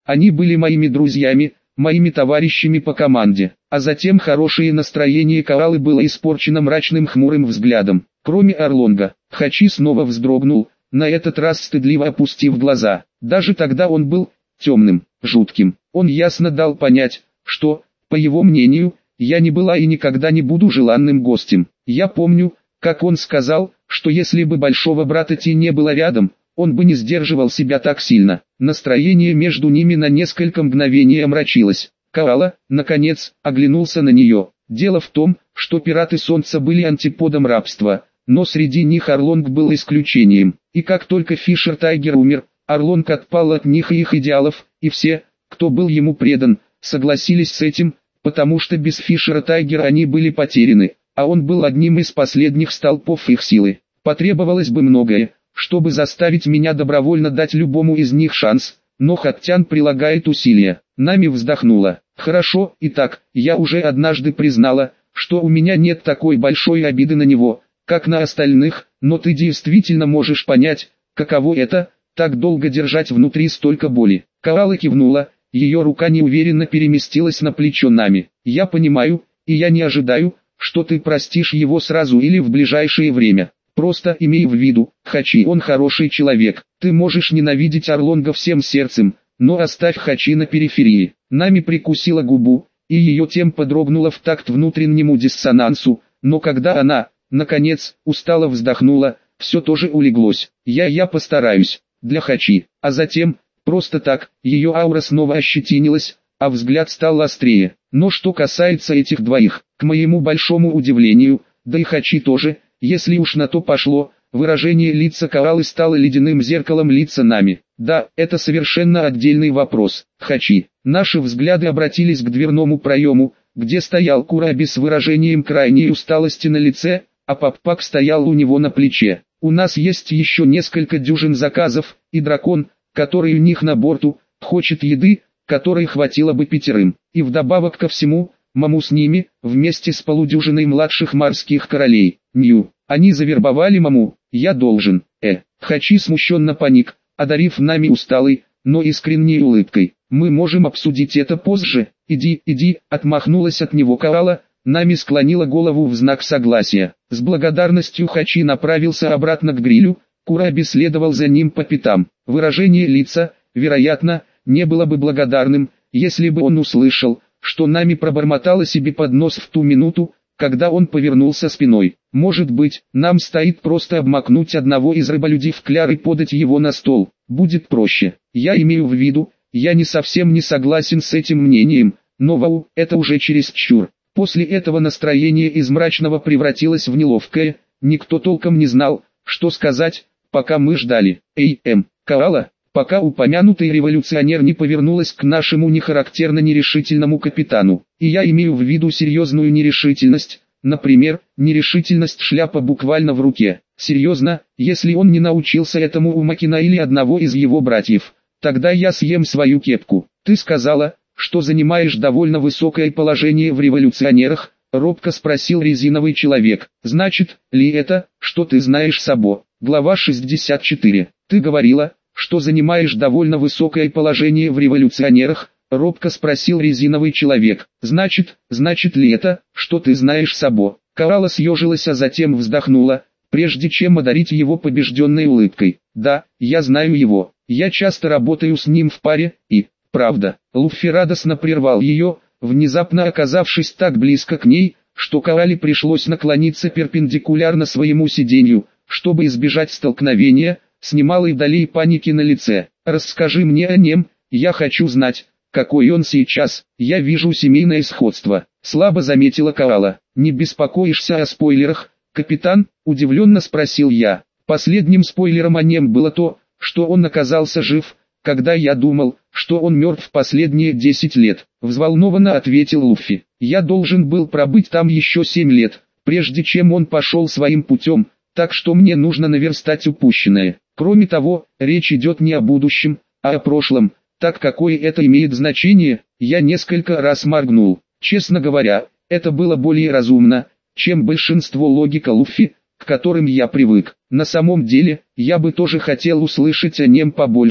Они были моими друзьями, моими товарищами по команде. А затем хорошее настроение Коалы было испорчено мрачным хмурым взглядом. Кроме Орлонга, Хачи снова вздрогнул, на этот раз стыдливо опустив глаза. Даже тогда он был темным, жутким. Он ясно дал понять, что, по его мнению, я не была и никогда не буду желанным гостем. Я помню, как он сказал, что если бы большого брата Ти не было рядом, он бы не сдерживал себя так сильно. Настроение между ними на несколько мгновений омрачилось. Коала, наконец, оглянулся на нее. Дело в том, что пираты Солнца были антиподом рабства, но среди них Орлонг был исключением. И как только Фишер Тайгер умер, Орлонг отпал от них и их идеалов, и все, кто был ему предан, согласились с этим, потому что без Фишера Тайгера они были потеряны, а он был одним из последних столпов их силы. Потребовалось бы многое, чтобы заставить меня добровольно дать любому из них шанс, но Хаттян прилагает усилия. Нами вздохнула. Хорошо, итак, я уже однажды признала, что у меня нет такой большой обиды на него, как на остальных, но ты действительно можешь понять, каково это, так долго держать внутри столько боли. Коала кивнула, ее рука неуверенно переместилась на плечо Нами. Я понимаю, и я не ожидаю, что ты простишь его сразу или в ближайшее время. Просто имей в виду, Хачи, он хороший человек. Ты можешь ненавидеть Орлонга всем сердцем, но оставь Хачи на периферии. Нами прикусила губу, и ее темпо дрогнуло в такт внутреннему диссонансу, но когда она, наконец, устало вздохнула, все тоже улеглось. Я постараюсь, для Хачи. А затем, просто так, ее аура снова ощетинилась, а взгляд стал острее. Но что касается этих двоих, к моему большому удивлению, да и Хачи тоже, если уж на то пошло, выражение лица Коалы стало ледяным зеркалом лица Нами. Да, это совершенно отдельный вопрос. Хачи. Наши взгляды обратились к дверному проему, где стоял Кураби с выражением крайней усталости на лице, а Паппак стоял у него на плече. У нас есть еще несколько дюжин заказов, и дракон, который у них на борту, хочет еды, которой хватило бы 5. И вдобавок ко всему, Маму с ними, вместе с полудюжиной младших морских королей. Нью. Они завербовали Маму, я должен. Хачи смущенно паник, одарив Нами усталой, но искренней улыбкой. Мы можем обсудить это позже. Иди, отмахнулась от него Коала. Нами склонила голову в знак согласия. С благодарностью Хачи направился обратно к грилю, Кураби следовал за ним по пятам. Выражение лица, вероятно, не было бы благодарным, если бы он услышал, что Нами пробормотала себе под нос в ту минуту, когда он повернулся спиной. Может быть, нам стоит просто обмакнуть одного из рыболюдей в кляр и подать его на стол. Будет проще. Я имею в виду, я не совсем не согласен с этим мнением, но вау, это уже чересчур. После этого настроение из мрачного превратилось в неловкое, никто толком не знал, что сказать, пока мы ждали. Коала, пока упомянутый революционер не повернулась к нашему нехарактерно нерешительному капитану. И я имею в виду серьезную нерешительность, например, нерешительность шляпа буквально в руке. Серьезно, если он не научился этому у Макина или одного из его братьев, тогда я съем свою кепку. Ты сказала, что занимаешь довольно высокое положение в революционерах, робко спросил резиновый человек. Значит ли это, что ты знаешь Сабо? Глава 64. Ты говорила, что занимаешь довольно высокое положение в революционерах, робко спросил резиновый человек. Значит ли это, что ты знаешь Сабо? Коала съежилась, а затем вздохнула, прежде чем одарить его побежденной улыбкой. Да, я знаю его. Я часто работаю с ним в паре, и... Правда. Луффи радостно прервал ее, внезапно оказавшись так близко к ней, что Коале пришлось наклониться перпендикулярно своему сиденью, чтобы избежать столкновения, с немалой долей паники на лице. Расскажи мне о нем, я хочу знать, какой он сейчас. Я вижу семейное сходство. Слабо заметила Коала. Не беспокоишься о спойлерах, капитан? Удивленно спросил я. Последним спойлером о нем было то, что он оказался жив, когда я думал, что он мертв последние 10 лет. Взволнованно ответил Луффи. Я должен был пробыть там еще 7 лет, прежде чем он пошел своим путем, так что мне нужно наверстать упущенное. Кроме того, речь идет не о будущем, а о прошлом. Так какое это имеет значение? Я несколько раз моргнул. Честно говоря, это было более разумно, чем большинство логика Луффи, к которым я привык. На самом деле, я бы тоже хотел услышать о нем побольше,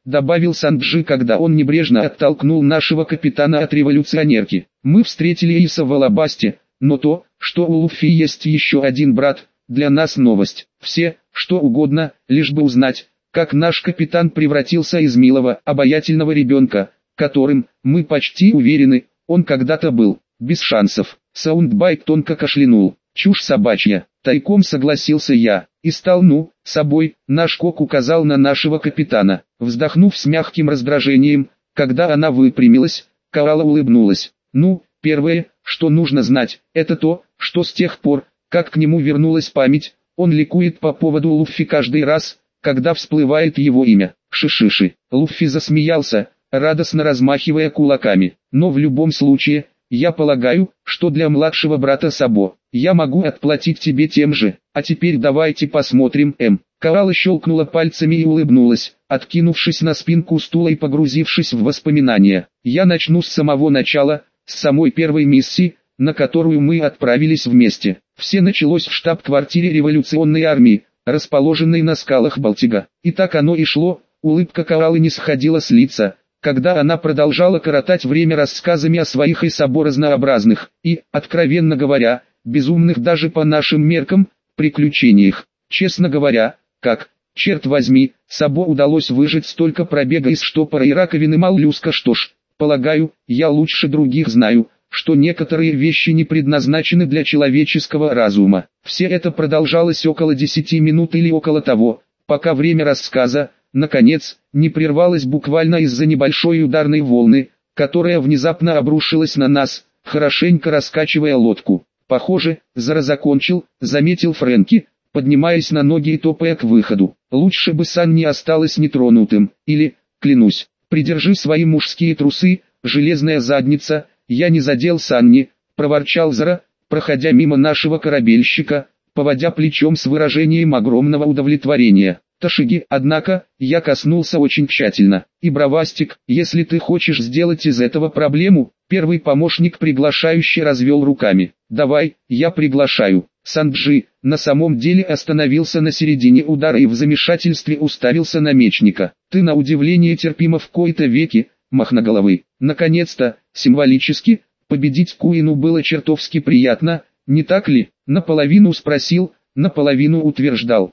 добавил Санджи, когда он небрежно оттолкнул нашего капитана от революционерки. Мы встретили Иса в Алабасте, но то, что у Луффи есть еще один брат, для нас новость. Все, что угодно, лишь бы узнать, как наш капитан превратился из милого, обаятельного ребенка, которым, мы почти уверены, он когда-то был, без шансов. Саундбайк тонко кашлянул. Чушь собачья, тайком согласился я, и стал собой, наш кок указал на нашего капитана. Вздохнув с мягким раздражением, когда она выпрямилась, Коала улыбнулась. Первое, что нужно знать, это то, что с тех пор, как к нему вернулась память, он ликует по поводу Луффи каждый раз, когда всплывает его имя. Шишиши. Луффи засмеялся, радостно размахивая кулаками. Но в любом случае, я полагаю, что для младшего брата Сабо, я могу отплатить тебе тем же. А теперь давайте посмотрим, Коала щелкнула пальцами и улыбнулась, откинувшись на спинку стула и погрузившись в воспоминания. Я начну с самого начала, с самой первой миссии, на которую мы отправились вместе. Все началось в штаб-квартире революционной армии, расположенной на скалах Балтига. И так оно и шло, улыбка Коалы не сходила с лица, когда она продолжала коротать время рассказами о своих и Сабо разнообразных, и, откровенно говоря, безумных даже по нашим меркам, приключениях. Честно говоря, черт возьми, Сабо удалось выжить столько пробега из штопора и раковины моллюска, что ж, полагаю, я лучше других знаю, что некоторые вещи не предназначены для человеческого разума. Все это продолжалось около 10 минут или около того, пока время рассказа, наконец, не прервалось буквально из-за небольшой ударной волны, которая внезапно обрушилась на нас, хорошенько раскачивая лодку. Похоже, Зара закончил, заметил Фрэнки, поднимаясь на ноги и топая к выходу. Лучше бы Санни осталось нетронутым, или, клянусь, придержи свои мужские трусы, железная задница, я не задел Санни, проворчал Зара, проходя мимо нашего корабельщика, поводя плечом с выражением огромного удовлетворения. Ташиги, однако, я коснулся очень тщательно. И бравастик, если ты хочешь сделать из этого проблему, первый помощник приглашающий развел руками. Давай, я приглашаю. Санджи, на самом деле остановился на середине удара и в замешательстве уставился на мечника. Ты на удивление терпимо в кои-то веки, махноголовый. Наконец-то, символически, победить Куину было чертовски приятно, не так ли? Наполовину спросил, наполовину утверждал.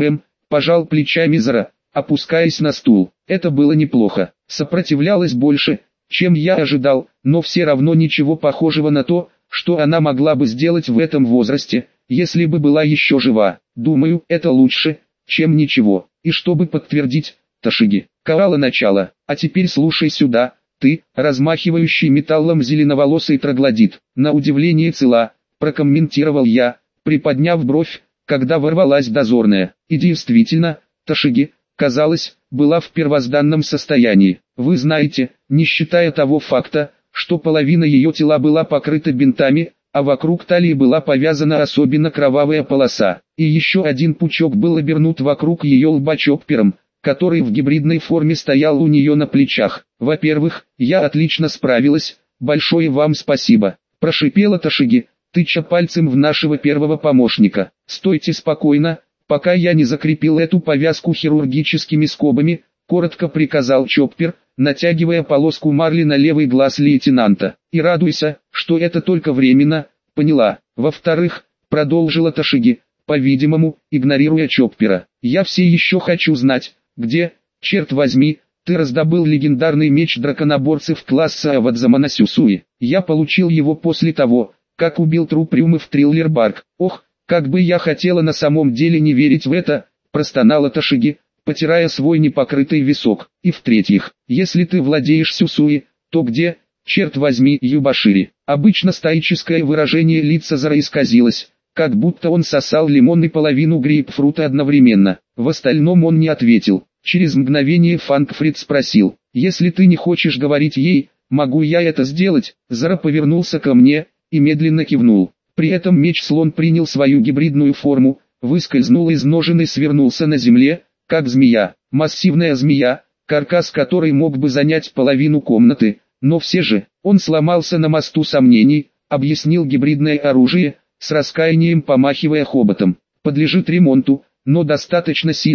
Пожал плечами Зара, опускаясь на стул. Это было неплохо. Сопротивлялась больше, чем я ожидал, но все равно ничего похожего на то, что она могла бы сделать в этом возрасте, если бы была еще жива. Думаю, это лучше, чем ничего. И чтобы подтвердить, Ташиги, Коала начало. А теперь слушай сюда, ты, размахивающий металлом зеленоволосый троглодит. На удивление цела, прокомментировал я, приподняв бровь, когда ворвалась дозорная. И действительно, Ташиги, казалось, была в первозданном состоянии. Вы знаете, не считая того факта, что половина ее тела была покрыта бинтами, а вокруг талии была повязана особенно кровавая полоса. И еще один пучок был обернут вокруг ее лба чоппером, который в гибридной форме стоял у нее на плечах. Во-первых, я отлично справилась, большое вам спасибо, прошипела Ташиги, тыча пальцем в нашего первого помощника. Стойте спокойно, пока я не закрепил эту повязку хирургическими скобами, коротко приказал Чоппер, натягивая полоску марли на левый глаз лейтенанта. И радуйся, что это только временно, поняла. Во-вторых, продолжила Ташиги, по-видимому, игнорируя Чоппера. Я все еще хочу знать, где, черт возьми, ты раздобыл легендарный меч драконоборцев класса Авадзамана Сюсуи. Я получил его после того, как убил труп Рюмы в Триллер-Барк. Ох, как бы я хотела на самом деле не верить в это, простонала Ташиги, потирая свой непокрытый висок. И в-третьих, если ты владеешь Сюсуи, то где, черт возьми, Юбашири? Обычно стоическое выражение лица Зара исказилось, как будто он сосал лимон и половину грейпфрута одновременно. В остальном он не ответил. Через мгновение Фанкфрид спросил, если ты не хочешь говорить ей, могу я это сделать? Зара повернулся ко мне и медленно кивнул. При этом меч-слон принял свою гибридную форму, выскользнул из ножен и свернулся на земле, как змея. Массивная змея, каркас которой мог бы занять половину комнаты, но все же, он сломался на мосту сомнений, объяснил гибридное оружие, с раскаянием помахивая хоботом. Подлежит ремонту, но достаточно сильно,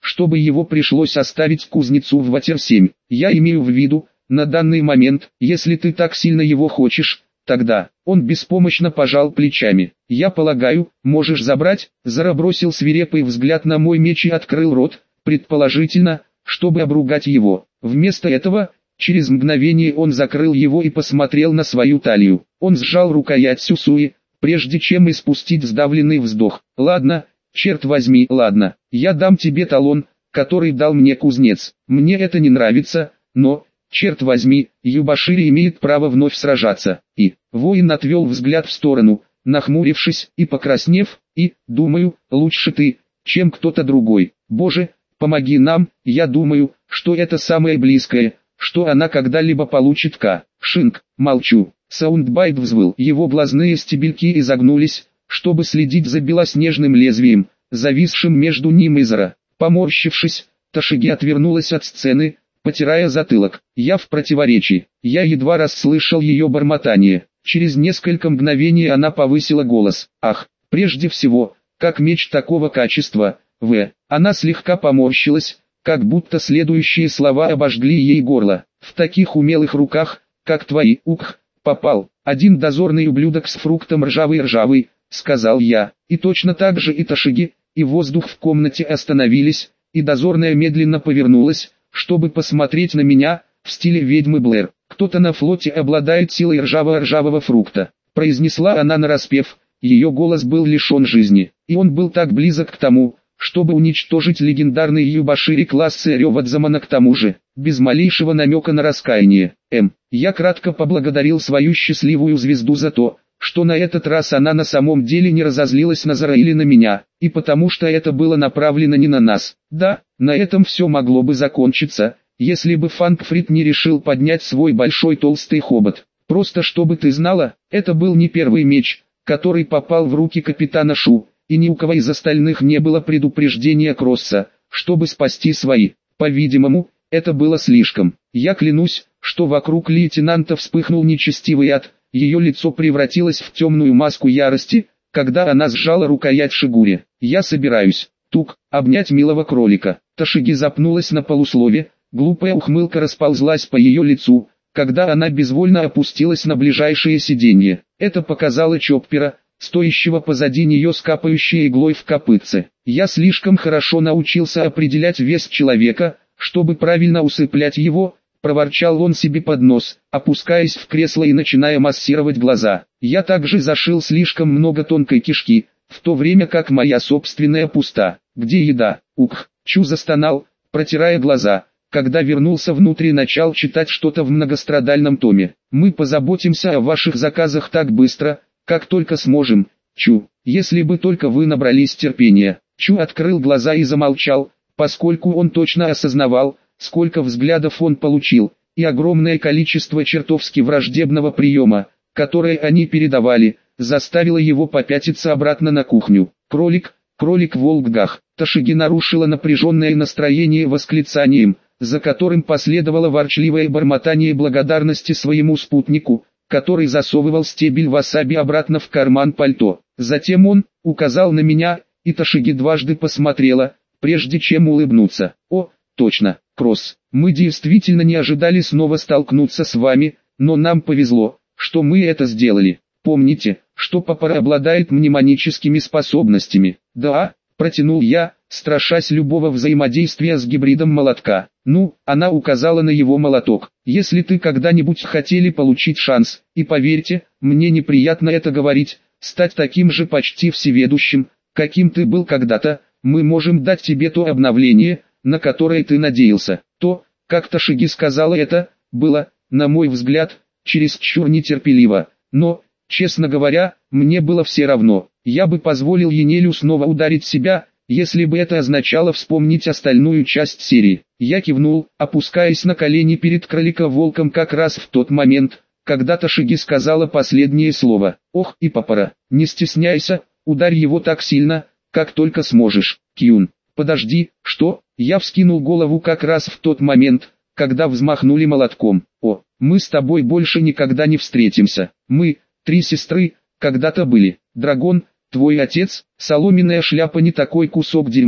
чтобы его пришлось оставить кузнецу в Ватер-7. Я имею в виду, на данный момент, если ты так сильно его хочешь, тогда...» Он беспомощно пожал плечами. «Я полагаю, можешь забрать?» Зара бросил свирепый взгляд на мой меч и открыл рот, предположительно, чтобы обругать его. Вместо этого, через мгновение он закрыл его и посмотрел на свою талию. Он сжал рукоять Сюсуи, прежде чем испустить сдавленный вздох. «Ладно, черт возьми, ладно, я дам тебе талон, который дал мне кузнец. Мне это не нравится, но, черт возьми, Юбашири имеет право вновь сражаться». И воин отвел взгляд в сторону, нахмурившись и покраснев, и, думаю, лучше ты, чем кто-то другой. Боже, помоги нам, я думаю, что это самое близкое, что она когда-либо получит. Шинг, молчу. Саундбайт взвыл, его глазные стебельки изогнулись, чтобы следить за белоснежным лезвием, зависшим между ним и Зара. Поморщившись, Тошиги отвернулась от сцены, потирая затылок. Я в противоречии. Я едва расслышал ее бормотание. Через несколько мгновений она повысила голос. «Ах, прежде всего, как меч такого качества, Она слегка поморщилась, как будто следующие слова обожгли ей горло. «В таких умелых руках, как твои, попал один дозорный ублюдок с фруктом ржавый», сказал я. И точно так же и Тошиги, и воздух в комнате остановились, и дозорная медленно повернулась, чтобы посмотреть на меня, в стиле ведьмы Блэр. «Кто-то на флоте обладает силой ржавого фрукта», произнесла она нараспев, ее голос был лишен жизни, и он был так близок к тому, чтобы уничтожить легендарный Юбашири класса Рёвадзамана, к тому же, без малейшего намека на раскаяние. Я кратко поблагодарил свою счастливую звезду за то, что на этот раз она на самом деле не разозлилась на Зара или на меня, и потому что это было направлено не на нас. Да, на этом все могло бы закончиться, если бы Фангфрид не решил поднять свой большой толстый хобот. Просто чтобы ты знала, это был не первый меч, который попал в руки капитана Шу, и ни у кого из остальных не было предупреждения Кросса, чтобы спасти свои. По-видимому, это было слишком. Я клянусь, что вокруг лейтенанта вспыхнул нечестивый ад, ее лицо превратилось в темную маску ярости, когда она сжала рукоять Шигури. «Я собираюсь, обнять милого кролика». Тошиги запнулась на полуслове, глупая ухмылка расползлась по ее лицу, когда она безвольно опустилась на ближайшее сиденье. Это показало Чоппера, стоящего позади нее с капающей иглой в копытце. «Я слишком хорошо научился определять вес человека, чтобы правильно усыплять его», проворчал он себе под нос, опускаясь в кресло и начиная массировать глаза. «Я также зашил слишком много тонкой кишки, в то время как моя собственная пуста. Где еда?» Чу застонал, протирая глаза, когда вернулся внутрь и начал читать что-то в многострадальном томе. «Мы позаботимся о ваших заказах так быстро, как только сможем, Чу, если бы только вы набрались терпения». Чу открыл глаза и замолчал, поскольку он точно осознавал, сколько взглядов он получил, и огромное количество чертовски враждебного приема, которое они передавали, заставило его попятиться обратно на кухню. «Кролик, кролик в волкгах». Тошиги нарушила напряженное настроение восклицанием, за которым последовало ворчливое бормотание благодарности своему спутнику, который засовывал стебель васаби обратно в карман пальто. Затем он указал на меня, и Тошиги дважды посмотрела, прежде чем улыбнуться. «О, точно, Кросс, мы действительно не ожидали снова столкнуться с вами, но нам повезло, что мы это сделали. Помните, что Папара обладает мнемоническими способностями?» «Да», протянул я, страшась любого взаимодействия с гибридом молотка. «Ну», она указала на его молоток. «Если ты когда-нибудь хотели получить шанс, и поверьте, мне неприятно это говорить, стать таким же почти всеведущим, каким ты был когда-то, мы можем дать тебе то обновление, на которое ты надеялся». То, как Тошиги сказала это, было, на мой взгляд, чересчур нетерпеливо, но, честно говоря, мне было все равно. Я бы позволил Енелю снова ударить себя, если бы это означало вспомнить остальную часть серии. Я кивнул, опускаясь на колени перед кролика-волком как раз в тот момент, когда Тошиги сказала последнее слово. «Ох, и Папара, не стесняйся, ударь его так сильно, как только сможешь». «Кьюн, подожди, что?» Я вскинул голову как раз в тот момент, когда взмахнули молотком. «О, мы с тобой больше никогда не встретимся. Мы, три сестры, когда-то были. Драгон, твой отец, соломенная шляпа не такой кусок дерьма,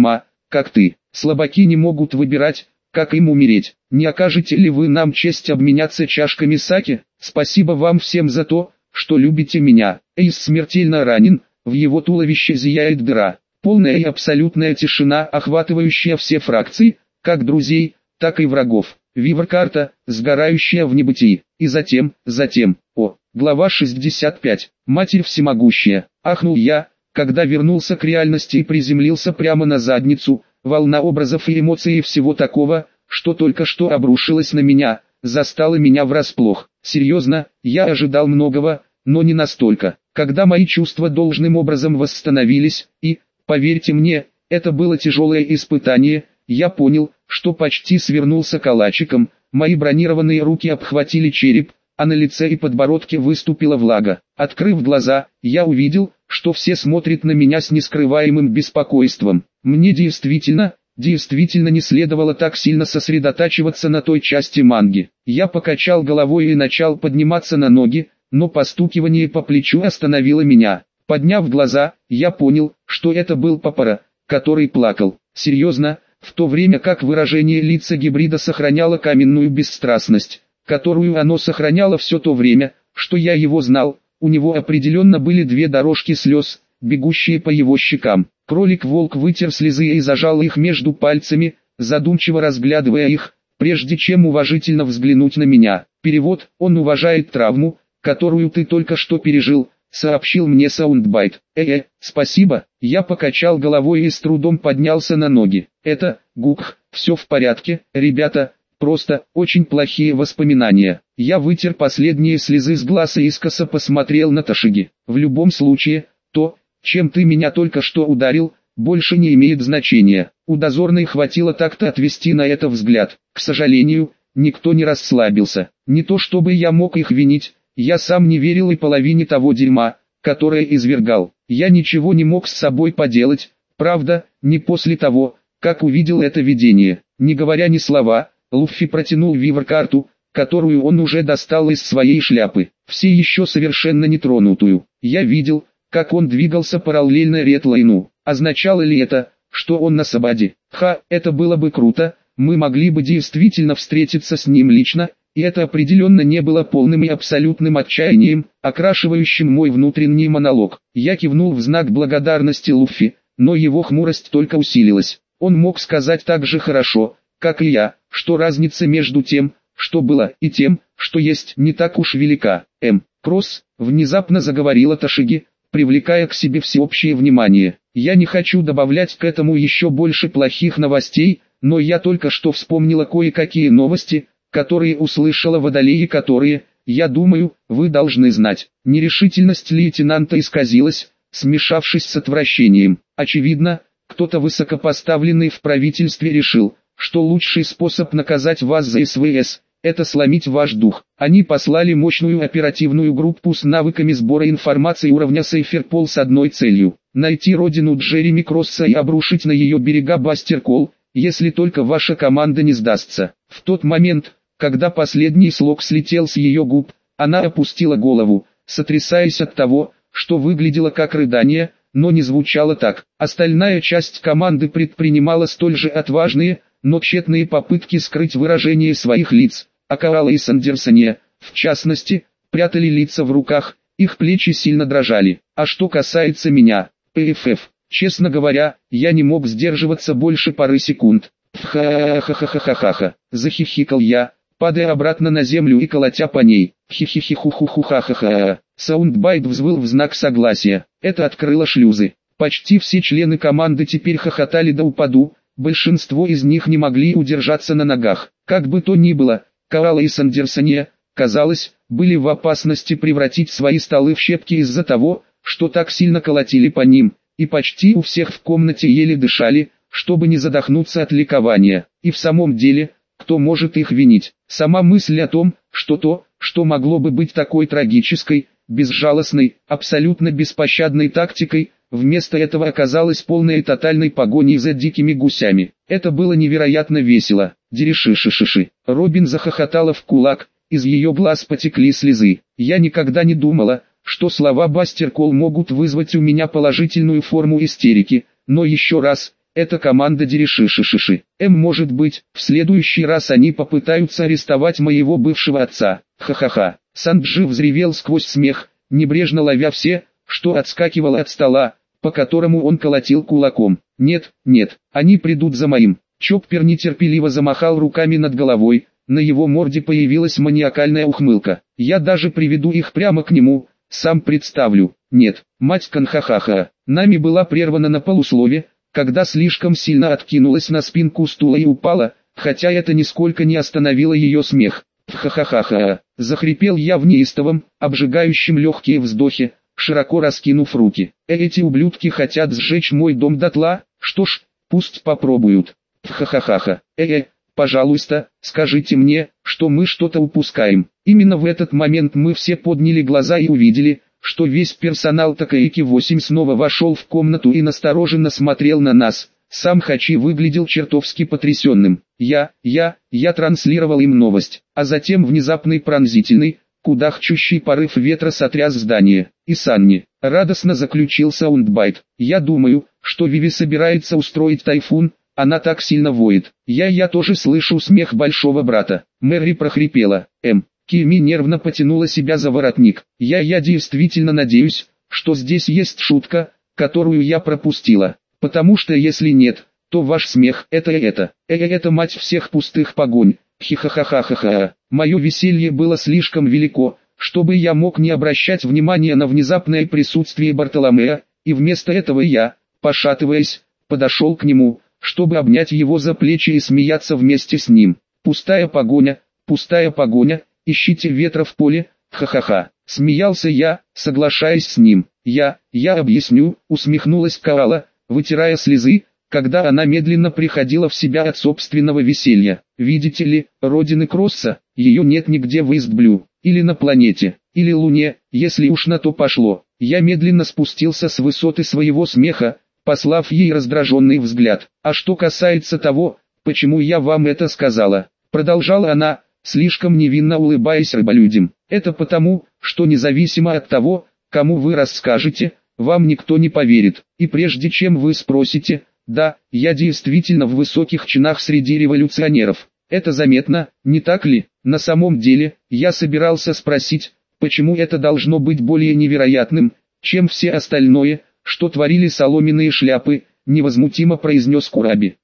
как ты. Слабаки не могут выбирать, как им умереть. Не окажете ли вы нам честь обменяться чашками саке? Спасибо вам всем за то, что любите меня. Эйс смертельно ранен, в его туловище зияет дыра. Полная и абсолютная тишина, охватывающая все фракции, как друзей, так и врагов. Вивер-карта, сгорающая в небытии. И затем, глава 65. Матерь всемогущая. Ахнул я, когда вернулся к реальности и приземлился прямо на задницу. Волна образов и эмоций и всего такого, что только что обрушилось на меня, застала меня врасплох. Серьезно, я ожидал многого, но не настолько. Когда мои чувства должным образом восстановились, и, поверьте мне, это было тяжелое испытание, я понял, что почти свернулся калачиком, мои бронированные руки обхватили череп, а на лице и подбородке выступила влага. Открыв глаза, я увидел, что все смотрят на меня с нескрываемым беспокойством. Мне действительно не следовало так сильно сосредотачиваться на той части манги. Я покачал головой и начал подниматься на ноги, но постукивание по плечу остановило меня. Подняв глаза, я понял, что это был Папара, который плакал. Серьезно, в то время как выражение лица гибрида сохраняло каменную бесстрастность, которую оно сохраняло все то время, что я его знал, у него определенно были две дорожки слез, бегущие по его щекам. Кролик-волк вытер слезы и зажал их между пальцами, задумчиво разглядывая их, прежде чем уважительно взглянуть на меня. Перевод: он уважает травму, которую ты только что пережил, сообщил мне Саундбайт. Спасибо. Я покачал головой и с трудом поднялся на ноги. Все в порядке, ребята, просто очень плохие воспоминания. Я вытер последние слезы с глаз и искоса посмотрел на Тошиги. В любом случае, то, чем ты меня только что ударил, больше не имеет значения. У дозорной хватило так-то отвести на это взгляд. К сожалению, никто не расслабился. Не то чтобы я мог их винить, я сам не верил и половине того дерьма, которое извергал. Я ничего не мог с собой поделать, правда, не после того, как увидел это видение. Не говоря ни слова, Луффи протянул Вивер-карту, которую он уже достал из своей шляпы, все еще совершенно нетронутую. Я видел, как он двигался параллельно Редлайну. Означало ли это, что он на Сабаде? Это было бы круто, мы могли бы действительно встретиться с ним лично, и это определенно не было полным и абсолютным отчаянием, окрашивающим мой внутренний монолог. Я кивнул в знак благодарности Луффи, но его хмурость только усилилась. Он мог сказать так же хорошо, как и я, что разница между тем, что было, и тем, что есть, не так уж велика. Кросс, внезапно заговорила Тошиги, привлекая к себе всеобщее внимание. Я не хочу добавлять к этому еще больше плохих новостей, но я только что вспомнила кое-какие новости, которые услышала Водолей и которые, я думаю, вы должны знать. Нерешительность лейтенанта исказилась, смешавшись с отвращением. Очевидно, кто-то высокопоставленный в правительстве решил, что лучший способ наказать вас за СВС – это сломить ваш дух. Они послали мощную оперативную группу с навыками сбора информации уровня Сейферпол с одной целью – найти родину Джереми Кросса и обрушить на ее берега Бастеркол, если только ваша команда не сдастся. В тот момент, когда последний слог слетел с ее губ, она опустила голову, сотрясаясь от того, что выглядело как рыдание, но не звучало так. Остальная часть команды предпринимала столь же отважные, но тщетные попытки скрыть выражение своих лиц, а Коала и Сандерсоне, в частности, прятали лица в руках, их плечи сильно дрожали. А что касается меня, честно говоря, я не мог сдерживаться больше пары секунд. Ха-ха-ха-ха-ха-ха-ха, захихикал я, падая обратно на землю и колотя по ней. Хи-хи-хи-ху-ху-ху-ха-ха-ха. Саундбайт взвыл в знак согласия. Это открыло шлюзы. Почти все члены команды теперь хохотали до упаду, большинство из них не могли удержаться на ногах. Как бы то ни было, Коала и Сандерсоне, казалось, были в опасности превратить свои столы в щепки из-за того, что так сильно колотили по ним, и почти у всех в комнате еле дышали, чтобы не задохнуться от ликования. И в самом деле, кто может их винить? Сама мысль о том, что то, что могло бы быть такой трагической, безжалостной, абсолютно беспощадной тактикой, вместо этого оказалась полной и тотальной погоней за дикими гусями. Это было невероятно весело. Дериши-шишиши. Робин захохотала в кулак, из ее глаз потекли слезы. Я никогда не думала, что слова Бастеркол могут вызвать у меня положительную форму истерики, но еще раз, это команда Дерешишишиши. Может быть, в следующий раз они попытаются арестовать моего бывшего отца. Ха-ха-ха. Санджи взревел сквозь смех, небрежно ловя все, что отскакивало от стола, по которому он колотил кулаком. Нет, нет, они придут за моим. Чоппер нетерпеливо замахал руками над головой, на его морде появилась маниакальная ухмылка. Я даже приведу их прямо к нему, сам представлю. Нет, мать Канхахаха. Нами была прервана на полуслове, когда слишком сильно откинулась на спинку стула и упала, хотя это нисколько не остановило ее смех. Ха-ха-ха-ха. Захрипел я в неистовом, обжигающем легкие вздохе, широко раскинув руки. Эти ублюдки хотят сжечь мой дом дотла, что ж, пусть попробуют. Ха-ха-ха-ха. Пожалуйста, скажите мне, что мы что-то упускаем. Именно в этот момент мы все подняли глаза и увидели, что весь персонал Такаики-8 снова вошел в комнату и настороженно смотрел на нас. Сам Хачи выглядел чертовски потрясенным. Я транслировал им новость, а затем внезапный пронзительный, кудахчущий порыв ветра сотряс здание. И Санни, радостно заключил Саундбайт. Я думаю, что Виви собирается устроить тайфун. Она так сильно воет. Я тоже слышу смех большого брата. Мэри прохрипела. Кими нервно потянула себя за воротник. Я действительно надеюсь, что здесь есть шутка, которую я пропустила. Потому что если нет, то ваш смех это мать всех пустых погонь. Хи-ха-ха-ха-ха-ха. Мое веселье было слишком велико, чтобы я мог не обращать внимания на внезапное присутствие Бартоломея, и вместо этого я, пошатываясь, подошел к нему, чтобы обнять его за плечи и смеяться вместе с ним. Пустая погоня, ищите ветра в поле, ха-ха-ха. Смеялся я, соглашаясь с ним. Я объясню, усмехнулась Коала, вытирая слезы, когда она медленно приходила в себя от собственного веселья. Видите ли, родины Кросса, ее нет нигде в Истблю, или на планете, или Луне, если уж на то пошло. Я медленно спустился с высоты своего смеха, послав ей раздраженный взгляд. А что касается того, почему я вам это сказала, продолжала она, слишком невинно улыбаясь рыболюдям, это потому, что независимо от того, кому вы расскажете, вам никто не поверит. И прежде чем вы спросите, да, я действительно в высоких чинах среди революционеров. Это заметно, не так ли? На самом деле, я собирался спросить, почему это должно быть более невероятным, чем все остальное, что творили соломенные шляпы, невозмутимо произнес Кураби.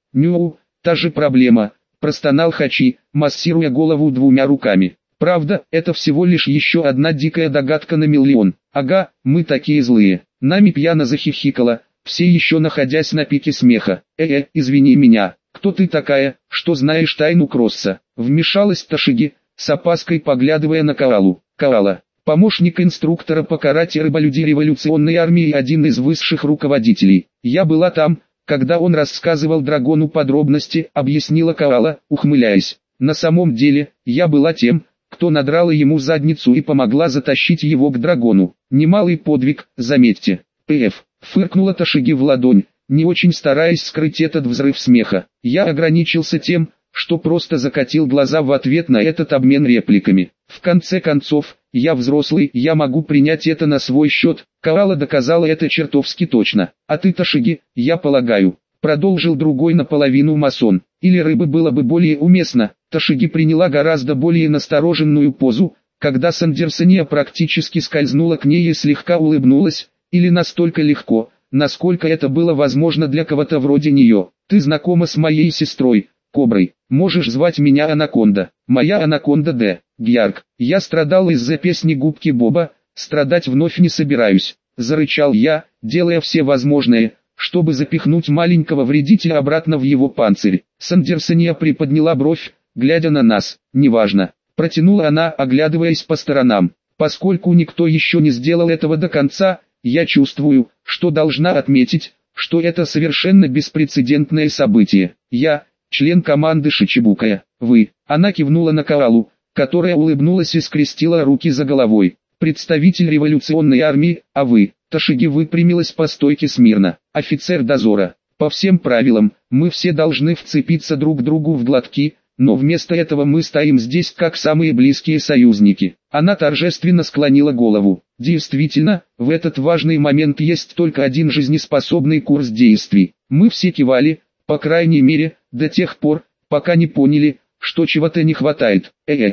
Та же проблема, простонал Хачи, массируя голову двумя руками. Правда, это всего лишь еще одна дикая догадка на миллион. Ага, мы такие злые. Нами пьяно захихикала, все еще находясь на пике смеха. Извини меня, кто ты такая, что знаешь тайну Кросса? Вмешалась Ташиги, с опаской поглядывая на Коалу. Коала. Помощник инструктора по карате рыболюди революционной армии, один из высших руководителей. Я была там, когда он рассказывал Драгону подробности, объяснила Коала, ухмыляясь. На самом деле, я была тем, кто надрала ему задницу и помогла затащить его к Драгону. Немалый подвиг, заметьте. Фыркнула Ташиги в ладонь, не очень стараясь скрыть этот взрыв смеха. Я ограничился тем, что просто закатил глаза в ответ на этот обмен репликами. В конце концов, я взрослый, я могу принять это на свой счет. Коала доказала это чертовски точно. А ты, Ташиги, я полагаю, продолжил другой наполовину масон. Или рыбы было бы более уместно. Ташиги приняла гораздо более настороженную позу, когда Сандерсония практически скользнула к ней и слегка улыбнулась, или настолько легко, насколько это было возможно для кого-то вроде нее. Ты знакома с моей сестрой, Коброй. Можешь звать меня Анаконда. Моя Анаконда Д. Гьярк. Я страдал из-за песни Губки Боба, страдать вновь не собираюсь. Зарычал я, делая все возможное, чтобы запихнуть маленького вредителя обратно в его панцирь. Сандерсония приподняла бровь, глядя на нас. Неважно. Протянула она, оглядываясь по сторонам. Поскольку никто еще не сделал этого до конца, я чувствую, что должна отметить, что это совершенно беспрецедентное событие. Я, член команды Шичибукая, вы. Она кивнула на Коалу, которая улыбнулась и скрестила руки за головой. Представитель революционной армии, а вы. Ташиги выпрямилась по стойке смирно. Офицер дозора. По всем правилам, мы все должны вцепиться друг другу в глотки, но вместо этого мы стоим здесь как самые близкие союзники. Она торжественно склонила голову. Действительно, в этот важный момент есть только один жизнеспособный курс действий. Мы все кивали, по крайней мере, до тех пор, пока не поняли, что чего-то не хватает.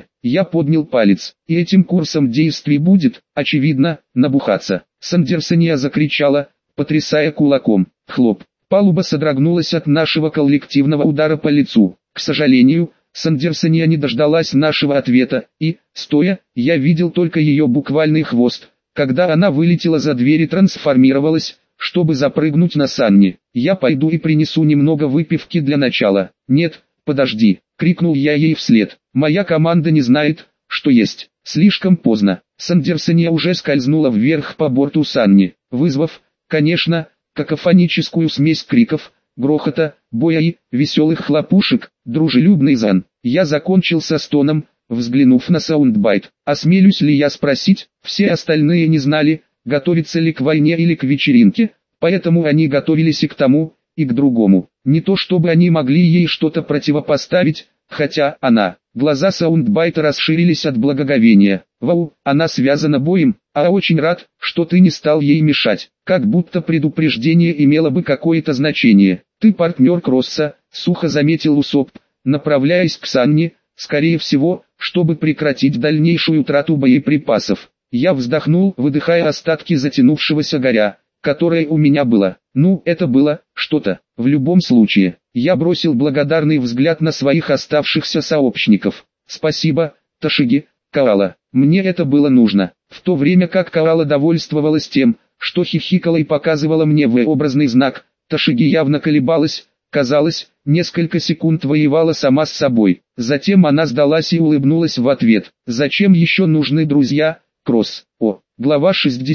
Я поднял палец. И этим курсом действий будет, очевидно, набухаться. Сандерсония закричала, потрясая кулаком. Хлоп. Палуба содрогнулась от нашего коллективного удара по лицу. К сожалению, Сандерсония не дождалась нашего ответа, и, стоя, я видел только ее буквальный хвост. Когда она вылетела за дверь и трансформировалась, чтобы запрыгнуть на Санни. Я пойду и принесу немного выпивки для начала. Нет, подожди, крикнул я ей вслед. Моя команда не знает, что есть. Слишком поздно. Сандерсония уже скользнула вверх по борту Санни, вызвав, конечно, какофоническую смесь криков, грохота, боя и веселых хлопушек. Дружелюбный Зан. Я закончил со стоном, взглянув на саундбайт. Осмелюсь ли я спросить? Все остальные не знали, готовиться ли к войне или к вечеринке, поэтому они готовились и к тому, и к другому. Не то чтобы они могли ей что-то противопоставить, хотя она... Глаза саундбайта расширились от благоговения. «Вау, она связана боем, а очень рад, что ты не стал ей мешать». Как будто предупреждение имело бы какое-то значение. «Ты партнер Кросса», — сухо заметил Усоп, направляясь к Санни, скорее всего, чтобы прекратить дальнейшую трату боеприпасов. Я вздохнул, выдыхая остатки затянувшегося горя, которое у меня было. Ну, это было что-то. В любом случае, я бросил благодарный взгляд на своих оставшихся сообщников. Спасибо, Тошиги, Коала. Мне это было нужно. В то время как Коала довольствовалась тем, что хихикала и показывала мне V-образный знак, Тошиги явно колебалась, казалось, несколько секунд воевала сама с собой. Затем она сдалась и улыбнулась в ответ. Зачем еще нужны друзья, Кросс? Глава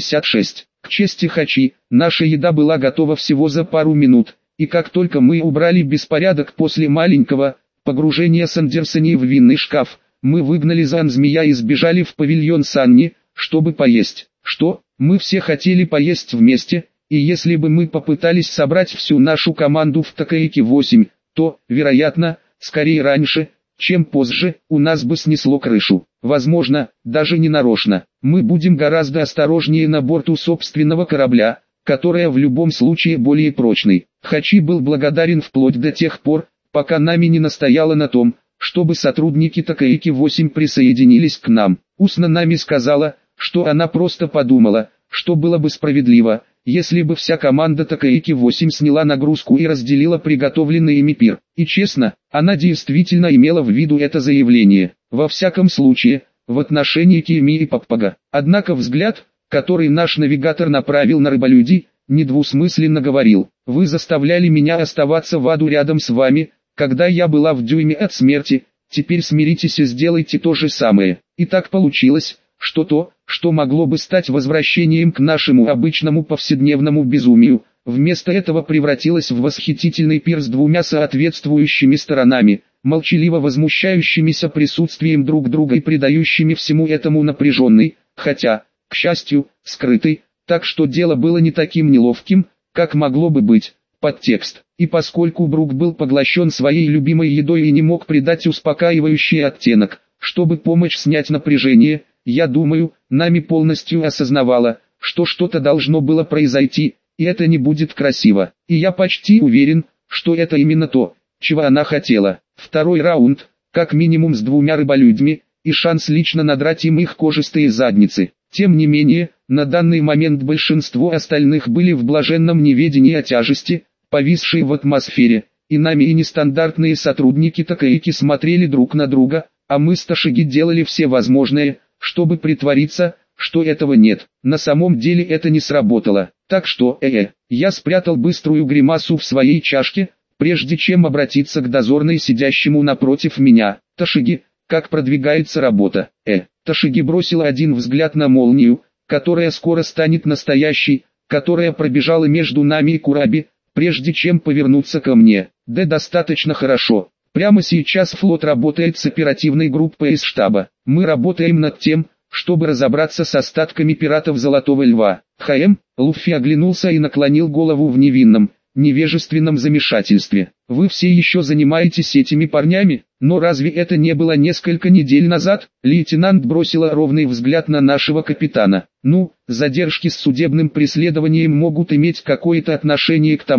66. К чести Хачи, наша еда была готова всего за пару минут, и как только мы убрали беспорядок после маленького погружения Сандерсонии в винный шкаф, мы выгнали Зан-змея и сбежали в павильон Санни, чтобы поесть. Что? Мы все хотели поесть вместе, и если бы мы попытались собрать всю нашу команду в Такаэки 8, то, вероятно, скорее раньше, чем позже, у нас бы снесло крышу. Возможно, даже не нарочно. Мы будем гораздо осторожнее на борту собственного корабля, которая в любом случае более прочный. Хачи был благодарен вплоть до тех пор, пока Нами не настояла на том, чтобы сотрудники Такаэки 8 присоединились к нам. Устно Нами сказала, что она просто подумала, что было бы справедливо, если бы вся команда Такаэки 8 сняла нагрузку и разделила приготовленный ими пир. И честно, она действительно имела в виду это заявление. Во всяком случае, в отношении Кими и Паппага. Однако взгляд, который наш навигатор направил на рыболюдей, недвусмысленно говорил: «Вы заставляли меня оставаться в аду рядом с вами, когда я была в дюйме от смерти, теперь смиритесь и сделайте то же самое». И так получилось, что то, что могло бы стать возвращением к нашему обычному повседневному безумию, вместо этого превратилось в восхитительный пир с двумя соответствующими сторонами, молчаливо возмущающимися присутствием друг друга и придающими всему этому напряженный, хотя, к счастью, скрытый, так что дело было не таким неловким, как могло бы быть, подтекст. И поскольку Брук был поглощен своей любимой едой и не мог придать успокаивающий оттенок, чтобы помочь снять напряжение, я думаю, Нами полностью осознавала, что что-то должно было произойти, и это не будет красиво. И я почти уверен, что это именно то, чего она хотела. Второй раунд, как минимум с двумя рыболюдьми, и шанс лично надрать им их кожистые задницы. Тем не менее, на данный момент большинство остальных были в блаженном неведении о тяжести, повисшей в атмосфере, и Нами и нестандартные сотрудники Такаэки смотрели друг на друга, а мы с Тошиги делали все возможное, чтобы притвориться, что этого нет. На самом деле это не сработало. Так что, я спрятал быструю гримасу в своей чашке, прежде чем обратиться к дозорной, сидящему напротив меня. «Тошиги, как продвигается работа?» Тошиги бросила один взгляд на молнию, которая скоро станет настоящей, которая пробежала между нами и Кураби, прежде чем повернуться ко мне. «Да достаточно хорошо. Прямо сейчас флот работает с оперативной группой из штаба. Мы работаем над тем, чтобы разобраться с остатками пиратов Золотого Льва». Луффи оглянулся и наклонил голову в невинном, невежественном замешательстве. «Вы все еще занимаетесь этими парнями? Но разве это не было несколько недель назад?» Лейтенант бросила ровный взгляд на нашего капитана. «Ну, задержки с судебным преследованием могут иметь какое-то отношение к тому,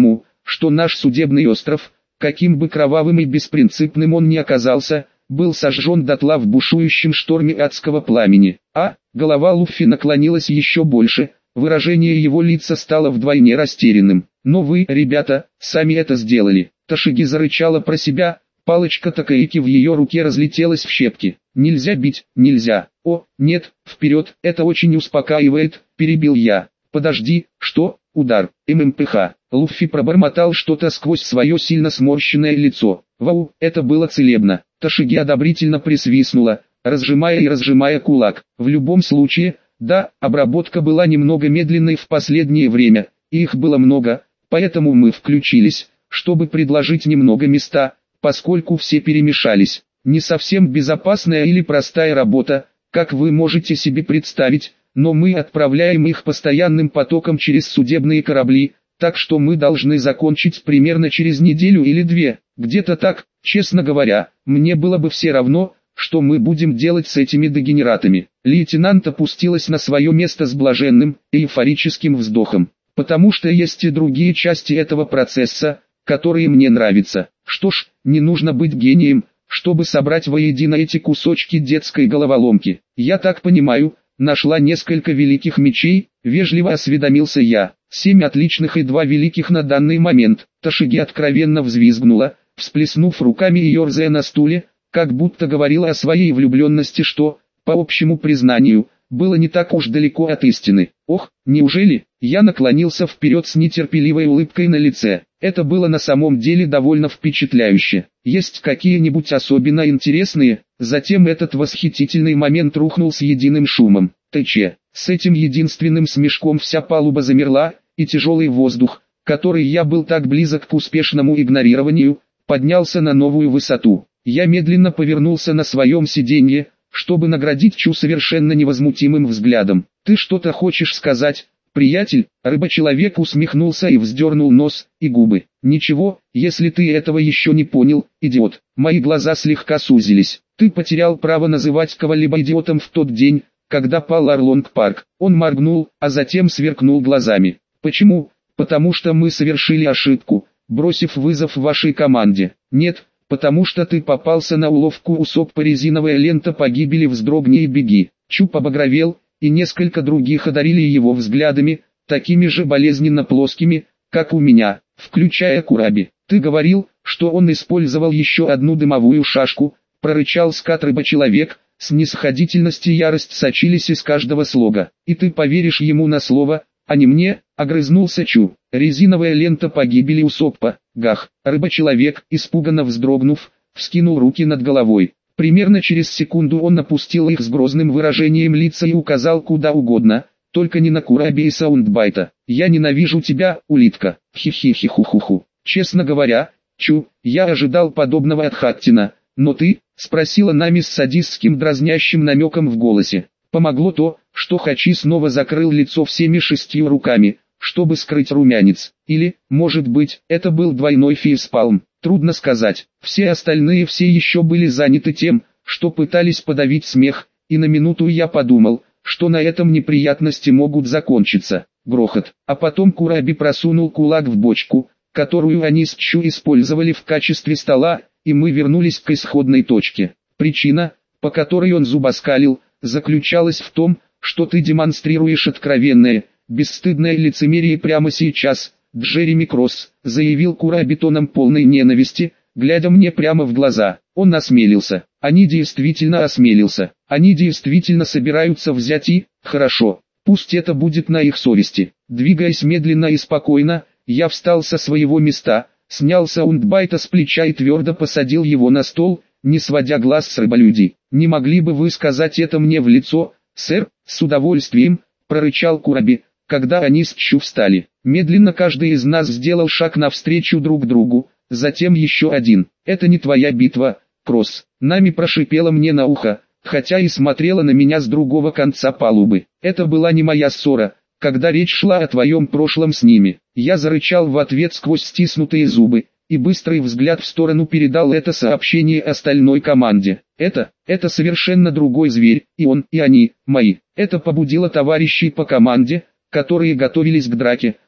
что наш судебный остров, каким бы кровавым и беспринципным он ни оказался, был сожжен дотла в бушующем шторме адского пламени. Голова Луффи наклонилась еще больше, выражение его лица стало вдвойне растерянным. Но вы, ребята, сами это сделали. Тошиги зарычала про себя, палочка Такаики в ее руке разлетелась в щепки. Нельзя бить, нельзя. О, нет, вперед, это очень успокаивает, перебил я. Подожди, что? Удар, ММПХ. Луффи пробормотал что-то сквозь свое сильно сморщенное лицо. Вау, это было целебно. Тошиги одобрительно присвистнула, разжимая и разжимая кулак. В любом случае, да, обработка была немного медленной в последнее время, и их было много, поэтому мы включились, чтобы предложить немного места, поскольку все перемешались. Не совсем безопасная или простая работа, как вы можете себе представить, но мы отправляем их постоянным потоком через судебные корабли, так что мы должны закончить примерно через неделю или две, где-то так. Честно говоря, мне было бы все равно, что мы будем делать с этими дегенератами. Лейтенант опустилась на свое место с блаженным, эйфорическим вздохом, потому что есть и другие части этого процесса, которые мне нравятся. Что ж, не нужно быть гением, чтобы собрать воедино эти кусочки детской головоломки. Я так понимаю, нашла несколько великих мечей, вежливо осведомился я. 7 отличных и 2 великих на данный момент. Тошиги откровенно взвизгнула, всплеснув руками и ерзая на стуле, как будто говорила о своей влюбленности, что, по общему признанию, было не так уж далеко от истины. Ох, неужели? Я наклонился вперед с нетерпеливой улыбкой на лице. Это было на самом деле довольно впечатляюще. Есть какие-нибудь особенно интересные? Затем этот восхитительный момент рухнул с единым шумом. ТЧ. С этим единственным смешком вся палуба замерла, и тяжелый воздух, который я был так близок к успешному игнорированию, поднялся на новую высоту. Я медленно повернулся на своем сиденье, чтобы наградить Чу совершенно невозмутимым взглядом. «Ты что-то хочешь сказать, приятель?» Рыба-человек усмехнулся и вздернул нос и губы. «Ничего, если ты этого еще не понял, идиот». Мои глаза слегка сузились. «Ты потерял право называть кого-либо идиотом в тот день, когда пал Арлонг-парк». Он моргнул, а затем сверкнул глазами. «Почему? Потому что мы совершили ошибку, бросив вызов вашей команде. Нет, потому что ты попался на уловку Усоппа, резиновая лента погибели, вздрогни и беги». Чу побагровел, и несколько других одарили его взглядами, такими же болезненно плоскими, как у меня, включая Кураби. «Ты говорил, что он использовал еще одну дымовую шашку», прорычал скат-рыба-человек, снисходительность и ярость сочились из каждого слога. «И ты поверишь ему на слово, а не мне?» — огрызнулся Чу. «Резиновая лента погибели Усоппа». Гах. Рыба-человек, испуганно вздрогнув, вскинул руки над головой. Примерно через секунду он опустил их с грозным выражением лица и указал куда угодно, только не на Кураби и Саундбайта. «Я ненавижу тебя, улитка». Хи-хи-хи-ху-ху-ху. Честно говоря, Чу, я ожидал подобного от Хаттина, но ты, спросила Нами с садистским дразнящим намеком в голосе. Помогло то, что Хачи снова закрыл лицо всеми 6 руками, чтобы скрыть румянец. Или, может быть, это был двойной фейспалм. Трудно сказать. Все остальные все еще были заняты тем, что пытались подавить смех, и на минуту я подумал, что на этом неприятности могут закончиться. Грохот. А потом Кураби просунул кулак в бочку, которую они с Чу использовали в качестве стола, и мы вернулись к исходной точке. Причина, по которой он зубоскалил, заключалась в том, что ты демонстрируешь откровенное, бесстыдное лицемерие прямо сейчас, Джереми Кросс, заявил Кураби тоном полной ненависти, глядя мне прямо в глаза. Он осмелился. Они действительно осмелился. Они действительно собираются взять и, хорошо, пусть это будет на их совести. Двигаясь медленно и спокойно, я встал со своего места, снял Саундбайта с плеча и твердо посадил его на стол, не сводя глаз с рыболюди. «Не могли бы вы сказать это мне в лицо, сэр?» «С удовольствием», прорычал Кураби, когда они с Чу встали. Медленно каждый из нас сделал шаг навстречу друг другу, затем еще один. «Это не твоя битва, Кросс», Нами прошипела мне на ухо, хотя и смотрела на меня с другого конца палубы. «Это была не моя ссора, когда речь шла о твоем прошлом с ними». Я зарычал в ответ сквозь стиснутые зубы, и быстрый взгляд в сторону передал это сообщение остальной команде. Это совершенно другой зверь, и он, и они, мои. Это побудило товарищей по команде, которые готовились к драке,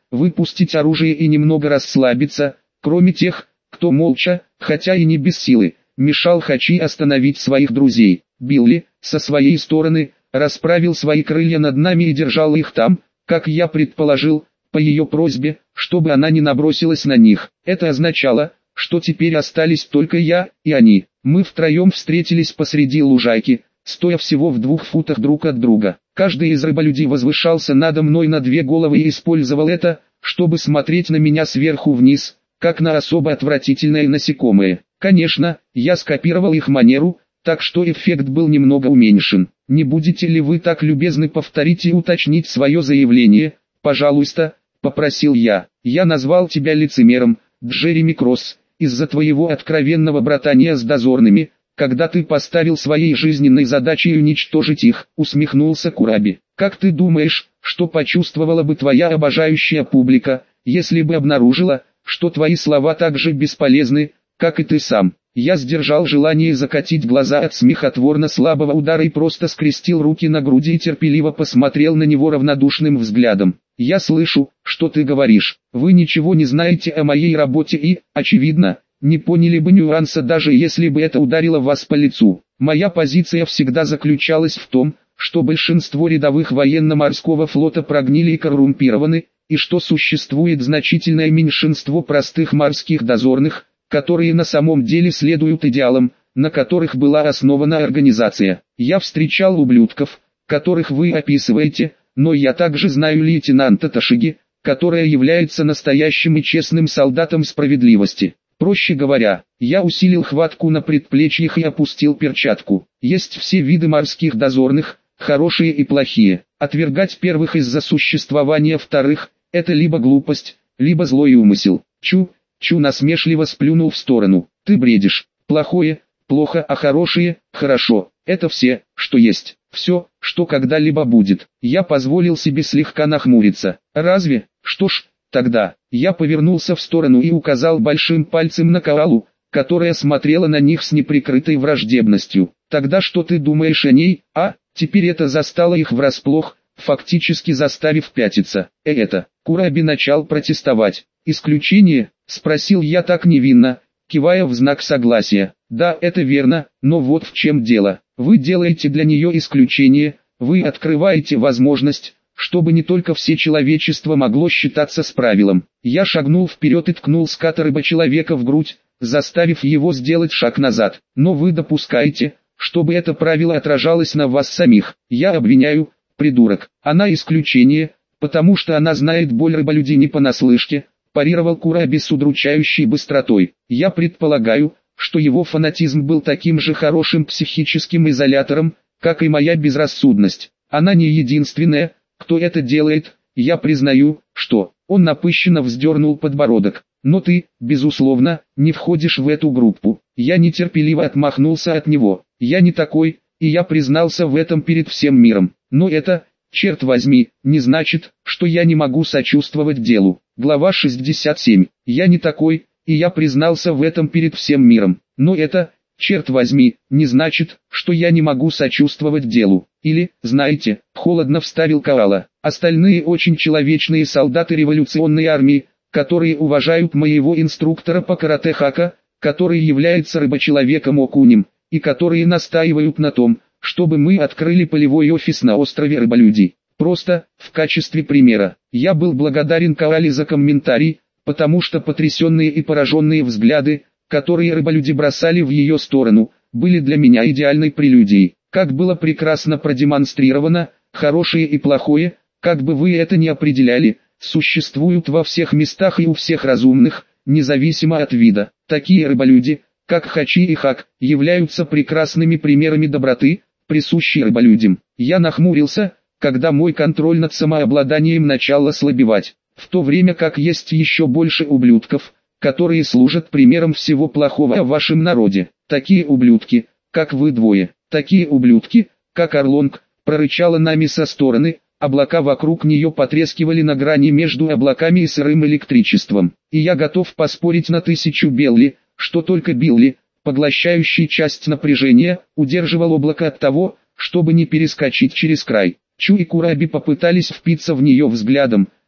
выпустить оружие и немного расслабиться, кроме тех, кто молча, хотя и не без силы, мешал Хачи остановить своих друзей. Билли, со своей стороны, расправил свои крылья над нами и держал их там, как я предположил, по ее просьбе, чтобы она не набросилась на них. Это означало, что теперь остались только я и они. Мы втроем встретились посреди лужайки, стоя всего в 2 футах друг от друга. Каждый из рыболюдей возвышался надо мной на 2 головы и использовал это, чтобы смотреть на меня сверху вниз, как на особо отвратительное насекомое. Конечно, я скопировал их манеру, так что эффект был немного уменьшен. Не будете ли вы так любезны повторить и уточнить свое заявление, пожалуйста, попросил я. Я назвал тебя лицемером, Джереми Кросс, из-за твоего откровенного братания с дозорными, когда ты поставил своей жизненной задачей уничтожить их, усмехнулся Кураби. Как ты думаешь, что почувствовала бы твоя обожающая публика, если бы обнаружила, что твои слова так же бесполезны, как и ты сам? Я сдержал желание закатить глаза от смехотворно слабого удара и просто скрестил руки на груди и терпеливо посмотрел на него равнодушным взглядом. «Я слышу, что ты говоришь. Вы ничего не знаете о моей работе и, очевидно, не поняли бы нюанса, даже если бы это ударило вас по лицу. Моя позиция всегда заключалась в том, что большинство рядовых военно-морского флота прогнили и коррумпированы, и что существует значительное меньшинство простых морских дозорных, которые на самом деле следуют идеалам, на которых была основана организация. Я встречал ублюдков, которых вы описываете, но я также знаю лейтенанта Ташиги, которая является настоящим и честным солдатом справедливости. Проще говоря, я усилил хватку на предплечьях и опустил перчатку. Есть все виды морских дозорных, хорошие и плохие. Отвергать первых из-за существования вторых – это либо глупость, либо злой умысел. Чу насмешливо сплюнул в сторону. Ты бредишь. Плохое – плохо, а хорошее – хорошо. Это все, что есть. Все, что когда-либо будет. Я позволил себе слегка нахмуриться. Разве? Что ж, тогда. Я повернулся в сторону и указал большим пальцем на Коалу, которая смотрела на них с неприкрытой враждебностью. Тогда что ты думаешь о ней, а? Теперь это застало их врасплох, фактически заставив пятиться. Кураби начал протестовать. «Исключение?» – спросил я так невинно, кивая в знак согласия. «Да, это верно, но вот в чем дело. Вы делаете для нее исключение, вы открываете возможность, чтобы не только все человечество могло считаться с правилом». Я шагнул вперед и ткнул ската рыбочеловека в грудь, заставив его сделать шаг назад. «Но вы допускаете, чтобы это правило отражалось на вас самих. Я обвиняю, придурок. Она исключение, потому что она знает боль рыболюдей не понаслышке», парировал Кураби с удручающей быстротой. «Я предполагаю, что его фанатизм был таким же хорошим психическим изолятором, как и моя безрассудность. Она не единственная, кто это делает, я признаю, что...» Он напыщенно вздернул подбородок. «Но ты, безусловно, не входишь в эту группу». Я нетерпеливо отмахнулся от него. «Я не такой, и я признался в этом перед всем миром. Но это, черт возьми, не значит, что я не могу сочувствовать делу». Глава 67. «Я не такой, и я признался в этом перед всем миром. Но это, черт возьми, не значит, что я не могу сочувствовать делу. Или, знаете, холодно вставил Коала, остальные очень человечные солдаты революционной армии, которые уважают моего инструктора по карате Хака, который является рыбочеловеком Окунем, и которые настаивают на том, чтобы мы открыли полевой офис на острове Рыболюдей. Просто, в качестве примера, я был благодарен Коале за комментарий, потому что потрясенные и пораженные взгляды, которые рыболюди бросали в ее сторону, были для меня идеальной прелюдией. Как было прекрасно продемонстрировано, хорошее и плохое, как бы вы это ни определяли, существуют во всех местах и у всех разумных, независимо от вида. Такие рыболюди, как Хачи и Хак, являются прекрасными примерами доброты, присущей рыболюдям. Я нахмурился, когда мой контроль над самообладанием начал ослабевать, в то время как есть еще больше ублюдков, которые служат примером всего плохого в вашем народе. Такие ублюдки, как вы двое, такие ублюдки, как Орлонг, прорычала нами со стороны, облака вокруг нее потрескивали на грани между облаками и сырым электричеством. И я готов поспорить на 1000 Белли, что только Билли, поглощающий часть напряжения, удерживал облако от того, чтобы не перескочить через край. Чу и Кураби попытались впиться в нее взглядом,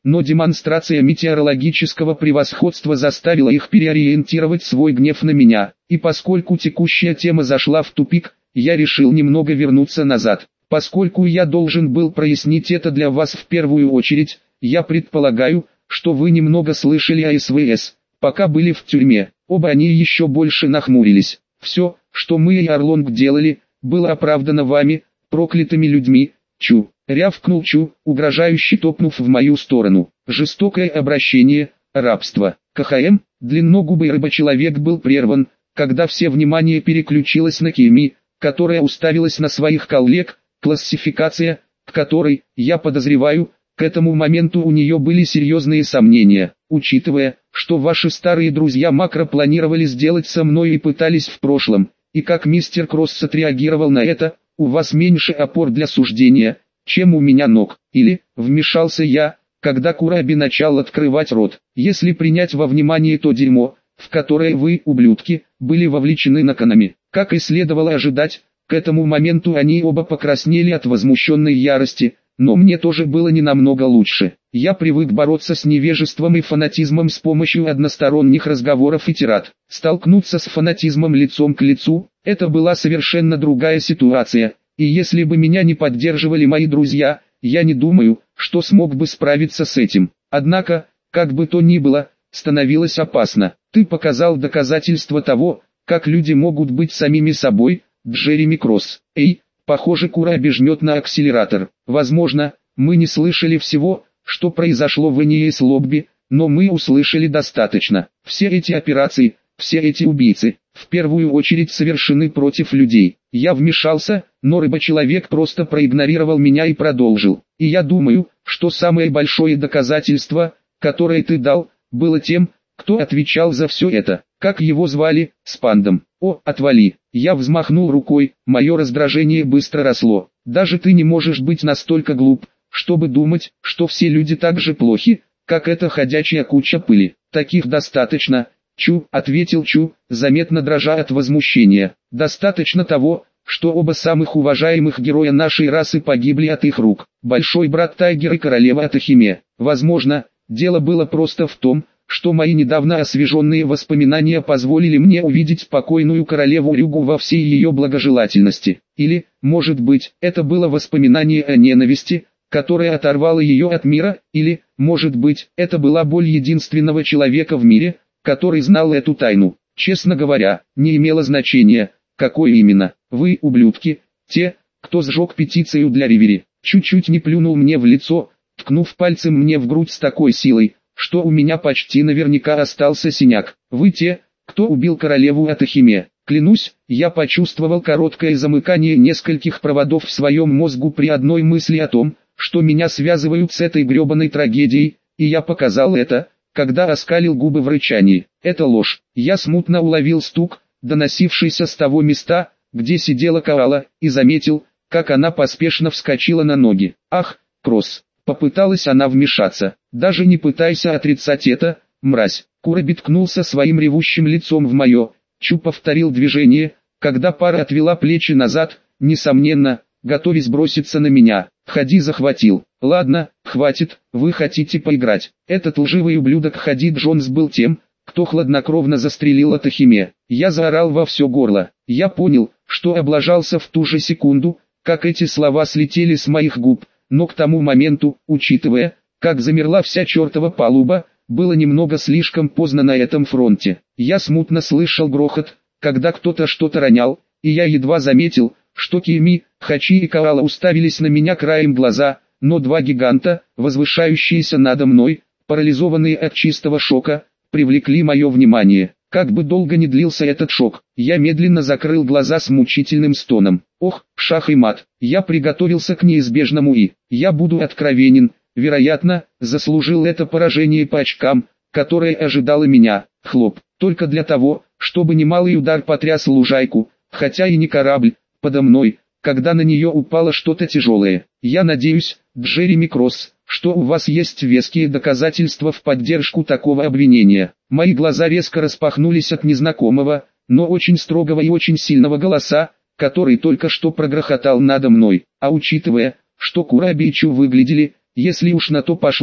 но демонстрация метеорологического превосходства заставила их переориентировать свой гнев на меня, и поскольку текущая тема зашла в тупик, я решил немного вернуться назад. Поскольку я должен был прояснить это для вас в первую очередь, я предполагаю, что вы немного слышали о СВС, пока были в тюрьме. Оба они еще больше нахмурились. Все, что мы и Орлонг делали, было оправдано вами, проклятыми людьми. Чу, рявкнул Чу, угрожающе топнув в мою сторону. Жестокое обращение, рабство. КХМ, длинногубый рыбочеловек был прерван, когда все внимание переключилось на Кими, которая уставилась на своих коллег. Классификация, к которой, я подозреваю, к этому моменту у нее были серьезные сомнения, учитывая, что ваши старые друзья Макро планировали сделать со мной и пытались в прошлом, и как мистер Кросс отреагировал на это, у вас меньше опор для суждения, чем у меня ног. Или, вмешался я, когда Кураби начал открывать рот, если принять во внимание то дерьмо, в которое вы, ублюдки, были вовлечены накануне, как и следовало ожидать. К этому моменту они оба покраснели от возмущенной ярости, но мне тоже было не намного лучше. Я привык бороться с невежеством и фанатизмом с помощью односторонних разговоров и тирад. Столкнуться с фанатизмом лицом к лицу – это была совершенно другая ситуация, и если бы меня не поддерживали мои друзья, я не думаю, что смог бы справиться с этим. Однако, как бы то ни было, становилось опасно. Ты показал доказательства того, как люди могут быть самими собой, Джереми Кросс. Эй, похоже, Кураби жмет на акселератор. Возможно, мы не слышали всего, что произошло в Эниэс Лобби, но мы услышали достаточно. Все эти операции, все эти убийцы, в первую очередь совершены против людей. Я вмешался, но рыбочеловек просто проигнорировал меня и продолжил. И я думаю, что самое большое доказательство, которое ты дал, было тем, кто отвечал за все это. Как его звали? Спандом. О, отвали. Я взмахнул рукой, мое раздражение быстро росло. Даже ты не можешь быть настолько глуп, чтобы думать, что все люди так же плохи, как эта ходячая куча пыли. Таких достаточно, Чу, ответил Чу, заметно дрожа от возмущения. Достаточно того, что оба самых уважаемых героя нашей расы погибли от их рук. Большой брат Тайгер и королева Атахиме. Возможно, дело было просто в том, что мои недавно освеженные воспоминания позволили мне увидеть покойную королеву Рюгу во всей ее благожелательности. Или, может быть, это было воспоминание о ненависти, которая оторвала ее от мира, или, может быть, это была боль единственного человека в мире, который знал эту тайну. Честно говоря, не имело значения, какой именно. Вы, ублюдки, те, кто сжег петицию для Ривери, чуть-чуть не плюнул мне в лицо, ткнув пальцем мне в грудь с такой силой, что у меня почти наверняка остался синяк. Вы те, кто убил королеву Атахиме. Клянусь, я почувствовал короткое замыкание нескольких проводов в своем мозгу при одной мысли о том, что меня связывают с этой гребаной трагедией, и я показал это, когда оскалил губы в рычании. Это ложь. Я смутно уловил стук, доносившийся с того места, где сидела Коала, и заметил, как она поспешно вскочила на ноги. Ах, Кросс! Попыталась она вмешаться. Даже не пытайся отрицать это, мразь. Кураби ткнулся своим ревущим лицом в мое. Чу повторил движение, когда пара отвела плечи назад, несомненно, готовясь броситься на меня. Хади захватил. Ладно, хватит, вы хотите поиграть. Этот лживый ублюдок Хади Джонс был тем, кто хладнокровно застрелил Атахиме. Я заорал во все горло. Я понял, что облажался в ту же секунду, как эти слова слетели с моих губ. Но к тому моменту, учитывая, как замерла вся чертова палуба, было немного слишком поздно на этом фронте. Я смутно слышал грохот, когда кто-то что-то ронял, и я едва заметил, что Кими, Хачи и Коала уставились на меня краем глаза, но два гиганта, возвышающиеся надо мной, парализованные от чистого шока, привлекли мое внимание. Как бы долго ни длился этот шок, я медленно закрыл глаза с мучительным стоном. Ох, шах и мат, я приготовился к неизбежному и, я буду откровенен, вероятно, заслужил это поражение по очкам, которое ожидало меня. Хлоп, только для того, чтобы немалый удар потряс лужайку, хотя и не корабль, подо мной, когда на нее упало что-то тяжелое. Я надеюсь, Джереми Кросс, что у вас есть веские доказательства в поддержку такого обвинения. Мои глаза резко распахнулись от незнакомого, но очень строгого и очень сильного голоса, который только что прогрохотал надо мной. А учитывая, что Кураби и Чу выглядели, если уж на то пошло,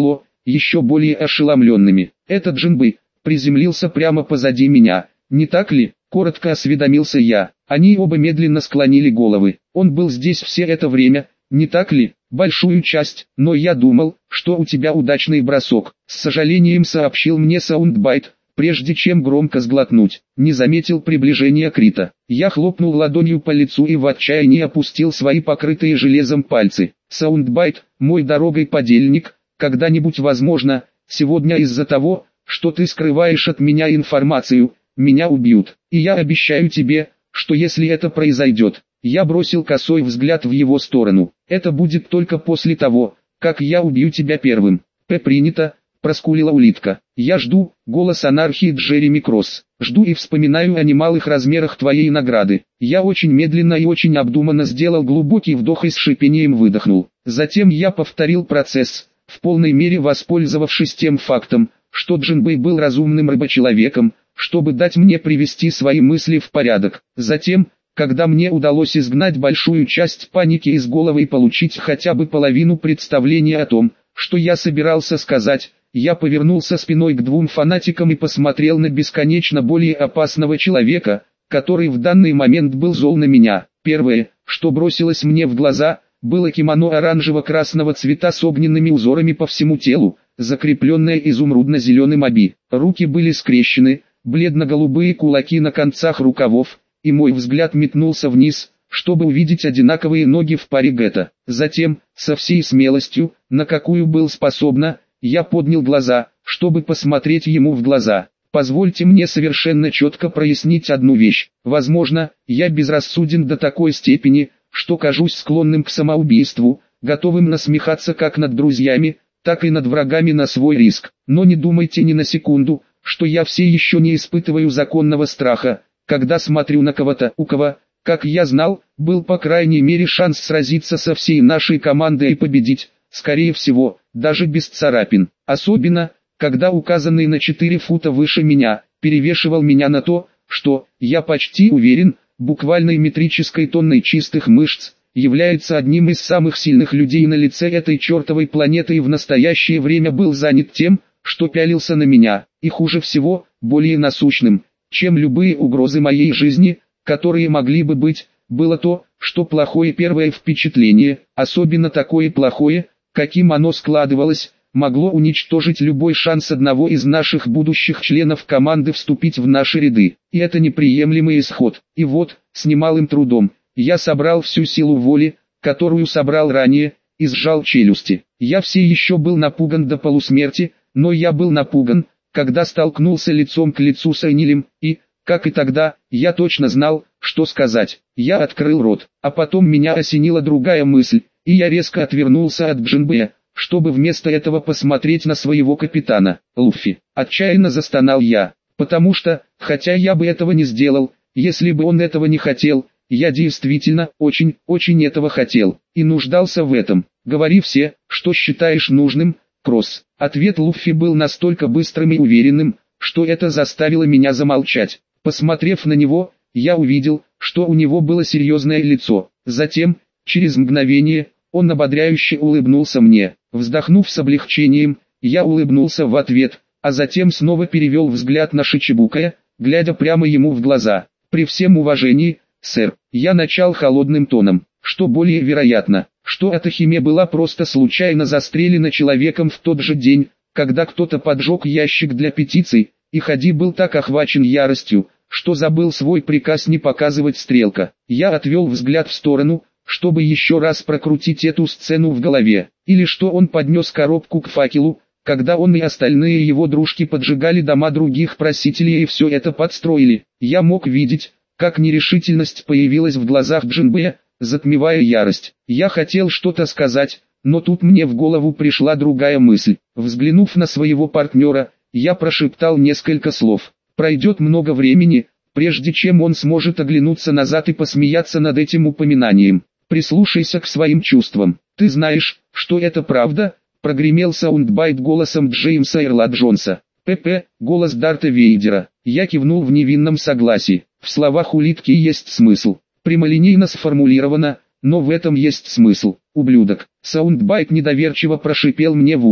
еще более ошеломленными. Этот Джинбэй приземлился прямо позади меня, не так ли? Коротко осведомился я. Они оба медленно склонили головы. Он был здесь все это время, не так ли? Большую часть, но я думал, что у тебя удачный бросок. С сожалением сообщил мне Саундбайт, прежде чем громко сглотнуть. Не заметил приближения Крита. Я хлопнул ладонью по лицу и в отчаянии опустил свои покрытые железом пальцы. Саундбайт, мой дорогой подельник, когда-нибудь возможно, сегодня из-за того, что ты скрываешь от меня информацию, меня убьют. И я обещаю тебе, что если это произойдет, я бросил косой взгляд в его сторону. Это будет только после того, как я убью тебя первым. Принято, проскулила улитка. Я жду, голос анархии Джереми Кросс. Жду и вспоминаю о немалых размерах твоей награды. Я очень медленно и очень обдуманно сделал глубокий вдох и с шипением выдохнул. Затем я повторил процесс, в полной мере воспользовавшись тем фактом, что Джинбэй был разумным рыбочеловеком, чтобы дать мне привести свои мысли в порядок. Затем, когда мне удалось изгнать большую часть паники из головы и получить хотя бы половину представления о том, что я собирался сказать, я повернулся спиной к двум фанатикам и посмотрел на бесконечно более опасного человека, который в данный момент был зол на меня. Первое, что бросилось мне в глаза, было кимоно оранжево-красного цвета с огненными узорами по всему телу, закрепленное изумрудно-зеленым оби. Руки были скрещены, бледно-голубые кулаки на концах рукавов, и мой взгляд метнулся вниз, чтобы увидеть одинаковые ноги в паре гетто. Затем, со всей смелостью, на какую был способна, я поднял глаза, чтобы посмотреть ему в глаза. Позвольте мне совершенно четко прояснить одну вещь. Возможно, я безрассуден до такой степени, что кажусь склонным к самоубийству, готовым насмехаться как над друзьями, так и над врагами на свой риск. Но не думайте ни на секунду, что я все еще не испытываю законного страха, когда смотрю на кого-то, у кого, как я знал, был по крайней мере шанс сразиться со всей нашей командой и победить, скорее всего, даже без царапин. Особенно, когда указанный на 4 фута выше меня, перевешивал меня на то, что, я почти уверен, буквально метрической тонной чистых мышц, является одним из самых сильных людей на лице этой чертовой планеты и в настоящее время был занят тем, что пялился на меня, и хуже всего, более насущным, чем любые угрозы моей жизни, которые могли бы быть, было то, что плохое первое впечатление, особенно такое плохое, каким оно складывалось, могло уничтожить любой шанс одного из наших будущих членов команды вступить в наши ряды. И это неприемлемый исход. И вот, с немалым трудом, я собрал всю силу воли, которую собрал ранее, и сжал челюсти. Я все еще был напуган до полусмерти, но я был напуган, когда столкнулся лицом к лицу с Энилем, и, как и тогда, я точно знал, что сказать. Я открыл рот, а потом меня осенила другая мысль, и я резко отвернулся от Джинбэя, чтобы вместо этого посмотреть на своего капитана, Луффи. Отчаянно застонал я, потому что, хотя я бы этого не сделал, если бы он этого не хотел, я действительно, очень этого хотел, и нуждался в этом. Говори все, что считаешь нужным, Кросс. Ответ Луффи был настолько быстрым и уверенным, что это заставило меня замолчать. Посмотрев на него, я увидел, что у него было серьезное лицо. Затем, через мгновение, он ободряюще улыбнулся мне. Вздохнув с облегчением, я улыбнулся в ответ, а затем снова перевел взгляд на Шичибукая, глядя прямо ему в глаза. При всем уважении, сэр, я начал холодным тоном, что более вероятно, что Атахиме была просто случайно застрелена человеком в тот же день, когда кто-то поджег ящик для петиций, и Хади был так охвачен яростью, что забыл свой приказ не показывать стрелка. Я отвел взгляд в сторону, чтобы еще раз прокрутить эту сцену в голове, или что он поднес коробку к факелу, когда он и остальные его дружки поджигали дома других просителей и все это подстроили. Я мог видеть, как нерешительность появилась в глазах Джинбэя, затмевая ярость. Я хотел что-то сказать, но тут мне в голову пришла другая мысль. Взглянув на своего партнера, я прошептал несколько слов. Пройдет много времени, прежде чем он сможет оглянуться назад и посмеяться над этим упоминанием. Прислушайся к своим чувствам. Ты знаешь, что это правда? Прогремел Саундбайт голосом Джеймса Эрла Джонса. ПП, голос Дарта Вейдера. Я кивнул в невинном согласии. В словах улитки есть смысл. Прямолинейно сформулировано, но в этом есть смысл. Ублюдок. Саундбайт недоверчиво прошипел мне в ухо.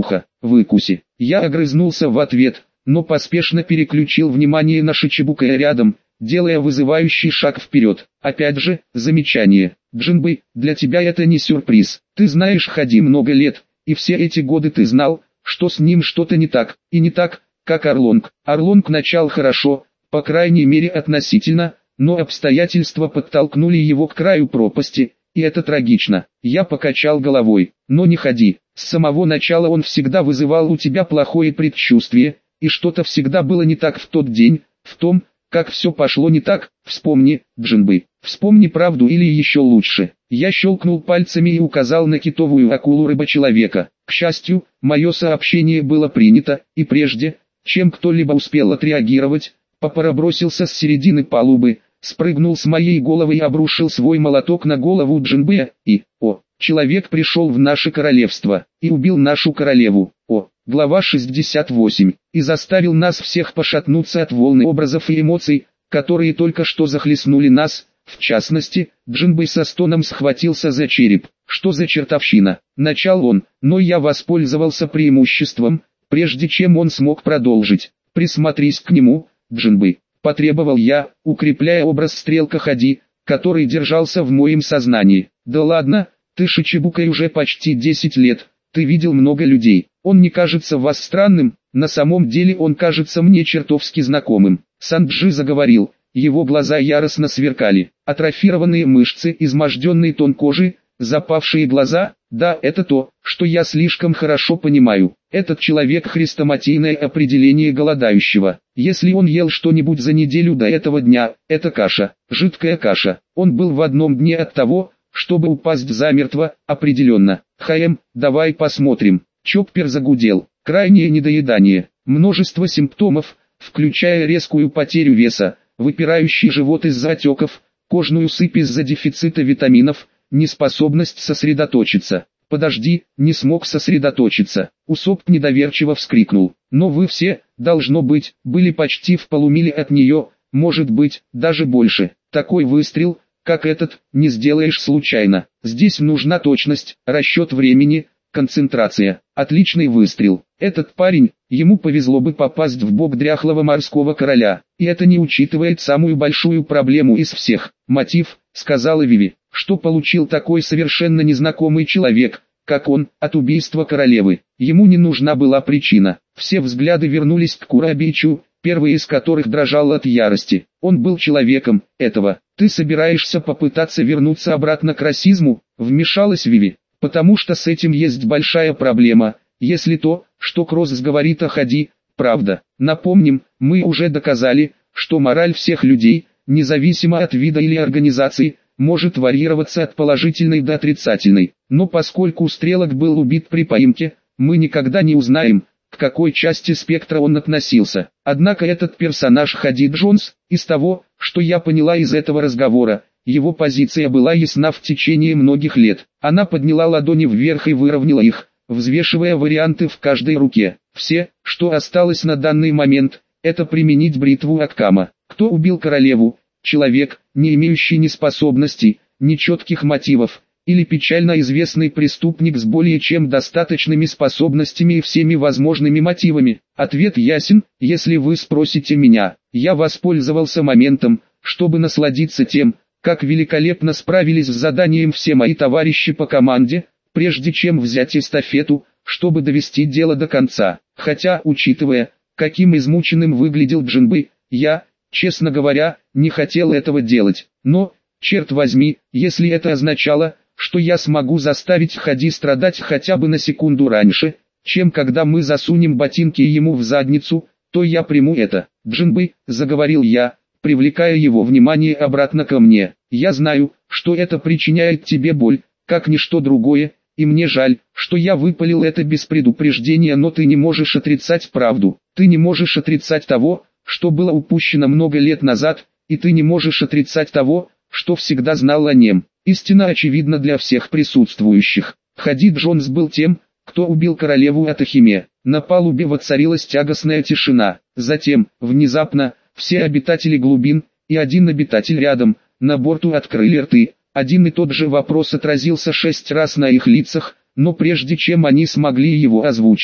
выкуси. Я огрызнулся в ответ, но поспешно переключил внимание на Шичибукая рядом, делая вызывающий шаг вперед. Опять же, замечание. Джинбэй, для тебя это не сюрприз. Ты знаешь Хади много лет, и все эти годы ты знал, что с ним что-то не так, и не так, как Орлонг. Орлонг начал хорошо, по крайней мере относительно, но обстоятельства подтолкнули его к краю пропасти, и это трагично. Я покачал головой, но не Хади. С самого начала он всегда вызывал у тебя плохое предчувствие, и что-то всегда было не так в тот день, в том, как все пошло не так. Вспомни, Джинбэй, вспомни правду или еще лучше. Я щелкнул пальцами и указал на китовую акулу рыба-человека. К счастью, мое сообщение было принято, и прежде, чем кто-либо успел отреагировать, Папара бросился с середины палубы, спрыгнул с моей головы и обрушил свой молоток на голову Джинбэя, и, человек пришел в наше королевство, и убил нашу королеву, глава 68, и заставил нас всех пошатнуться от волны образов и эмоций, которые только что захлестнули нас. В частности, Джинбэй со стоном схватился за череп. Что за чертовщина? Начал он, но я воспользовался преимуществом, прежде чем он смог продолжить. Присмотрись к нему, Джинбэй, потребовал я, укрепляя образ стрелка Хади, который держался в моем сознании. Да ладно, ты Шичибукай уже почти 10 лет, ты видел много людей. Он не кажется вас странным, на самом деле он кажется мне чертовски знакомым. Санджи заговорил. Его глаза яростно сверкали, атрофированные мышцы, изможденный тон кожи, запавшие глаза. Да, это то, что я слишком хорошо понимаю. Этот человек — хрестоматийное определение голодающего. Если он ел что-нибудь за неделю до этого дня, это каша, жидкая каша. Он был в одном дне от того, чтобы упасть замертво, определенно. Давай посмотрим. Чоппер загудел. Крайнее недоедание, множество симптомов, включая резкую потерю веса, выпирающий живот из-за отеков, кожную сыпь из-за дефицита витаминов, неспособность сосредоточиться. Подожди, не смог сосредоточиться. Усоп недоверчиво вскрикнул. Но вы все, должно быть, были почти в полумиле от нее, может быть, даже больше. Такой выстрел, как этот, не сделаешь случайно. Здесь нужна точность, расчет времени, концентрация. Отличный выстрел. Этот парень, ему повезло бы попасть в бок дряхлого морского короля. И это не учитывает самую большую проблему из всех. Мотив, сказала Виви, что получил такой совершенно незнакомый человек, как он, от убийства королевы. Ему не нужна была причина. Все взгляды вернулись к Курабичу, первый из которых дрожал от ярости. Он был человеком этого. Ты собираешься попытаться вернуться обратно к расизму? Вмешалась Виви. Потому что с этим есть большая проблема, если то, что Кросс говорит о Хади, правда. Напомним, мы уже доказали, что мораль всех людей, независимо от вида или организации, может варьироваться от положительной до отрицательной. Но поскольку Стрелок был убит при поимке, мы никогда не узнаем, к какой части спектра он относился. Однако этот персонаж Хади Джонс, из того, что я поняла из этого разговора, его позиция была ясна в течение многих лет. Она подняла ладони вверх и выровняла их, взвешивая варианты в каждой руке. Все, что осталось на данный момент, это применить бритву Аккама. Кто убил королеву? Человек, не имеющий ни способностей, ни четких мотивов, или печально известный преступник с более чем достаточными способностями и всеми возможными мотивами? Ответ ясен, если вы спросите меня. Я воспользовался моментом, чтобы насладиться тем, как великолепно справились с заданием все мои товарищи по команде, прежде чем взять эстафету, чтобы довести дело до конца. Хотя, учитывая, каким измученным выглядел Джинбэй, я, честно говоря, не хотел этого делать. Но, черт возьми, если это означало, что я смогу заставить Хади страдать хотя бы на секунду раньше, чем когда мы засунем ботинки ему в задницу, то я приму это. Джинбэй, заговорил я, привлекая его внимание обратно ко мне. Я знаю, что это причиняет тебе боль, как ничто другое, и мне жаль, что я выпалил это без предупреждения, но ты не можешь отрицать правду. Ты не можешь отрицать того, что было упущено много лет назад, и ты не можешь отрицать того, что всегда знал о нем. Истина очевидна для всех присутствующих. Хади Джонс был тем, кто убил королеву Атахиме. На палубе воцарилась тягостная тишина. Затем, внезапно, все обитатели глубин, и один обитатель рядом, на борту открыли рты. Один и тот же вопрос отразился 6 раз на их лицах, но прежде чем они смогли его озвучить,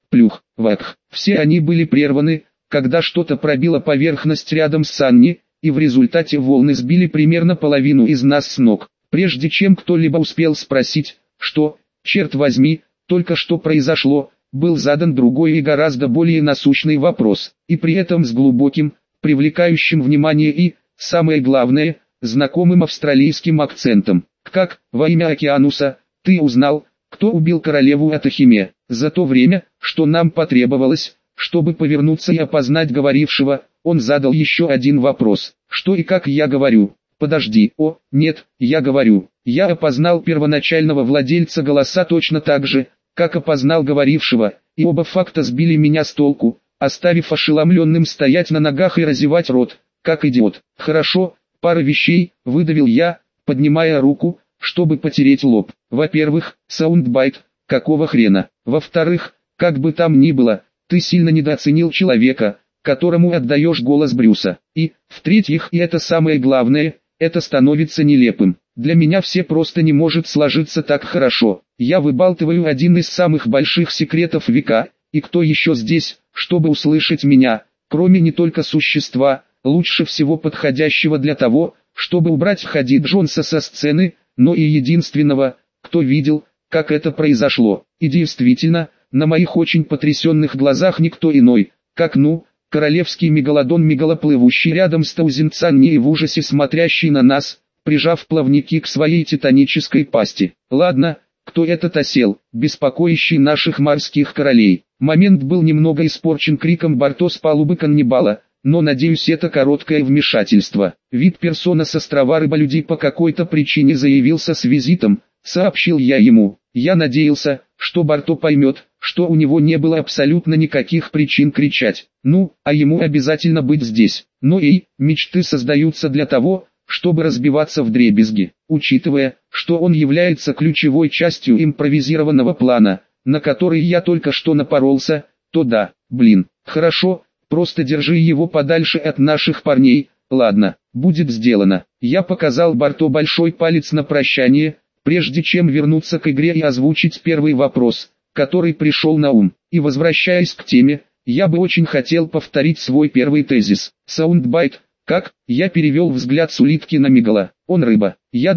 плюх, вак. Все они были прерваны, когда что-то пробило поверхность рядом с Санни, и в результате волны сбили примерно половину из нас с ног. Прежде чем кто-либо успел спросить, что, черт возьми, только что произошло, был задан другой и гораздо более насущный вопрос, и при этом с глубоким, привлекающим внимание и, самое главное, знакомым австралийским акцентом. «Как, во имя Океануса, ты узнал, кто убил королеву Атахиме?» За то время, что нам потребовалось, чтобы повернуться и опознать говорившего, он задал еще один вопрос. «Что и как я говорю?» «Подожди, нет, я говорю, я опознал первоначального владельца голоса точно так же, как опознал говорившего, и оба факта сбили меня с толку, оставив ошеломленным стоять на ногах и разевать рот, как идиот». «Хорошо, пара вещей», — выдавил я, поднимая руку, чтобы потереть лоб. «Во-первых, саундбайт, какого хрена? Во-вторых, как бы там ни было, ты сильно недооценил человека, которому отдаешь голос Брюса. И, в-третьих, и это самое главное, это становится нелепым. Для меня все просто не может сложиться так хорошо. Я выбалтываю один из самых больших секретов века, и кто еще здесь, чтобы услышать меня, кроме не только существа, лучше всего подходящего для того, чтобы убрать Хади Джонса со сцены, но и единственного, кто видел, как это произошло. И действительно, на моих очень потрясенных глазах никто иной, как королевский мегалодон, плывущий рядом с Таузенцанни и в ужасе смотрящий на нас, прижав плавники к своей титанической пасти. Ладно, кто этот осел, беспокоящий наших морских королей? Момент был немного испорчен криком Барто с палубы каннибала, но надеюсь это короткое вмешательство. Вид персона с острова рыболюдей по какой-то причине заявился с визитом, сообщил я ему. Я надеялся, что Барто поймет, что у него не было абсолютно никаких причин кричать. А ему обязательно быть здесь. Но и мечты создаются для того, чтобы разбиваться вдребезги. Учитывая, что он является ключевой частью импровизированного плана, на который я только что напоролся, то да, хорошо, просто держи его подальше от наших парней. Ладно, будет сделано. Я показал Барто большой палец на прощание, прежде чем вернуться к игре и озвучить первый вопрос, который пришел на ум. И возвращаясь к теме, я бы очень хотел повторить свой первый тезис. Саундбайт, как? Я перевел взгляд с улитки на Мигала. Он рыба.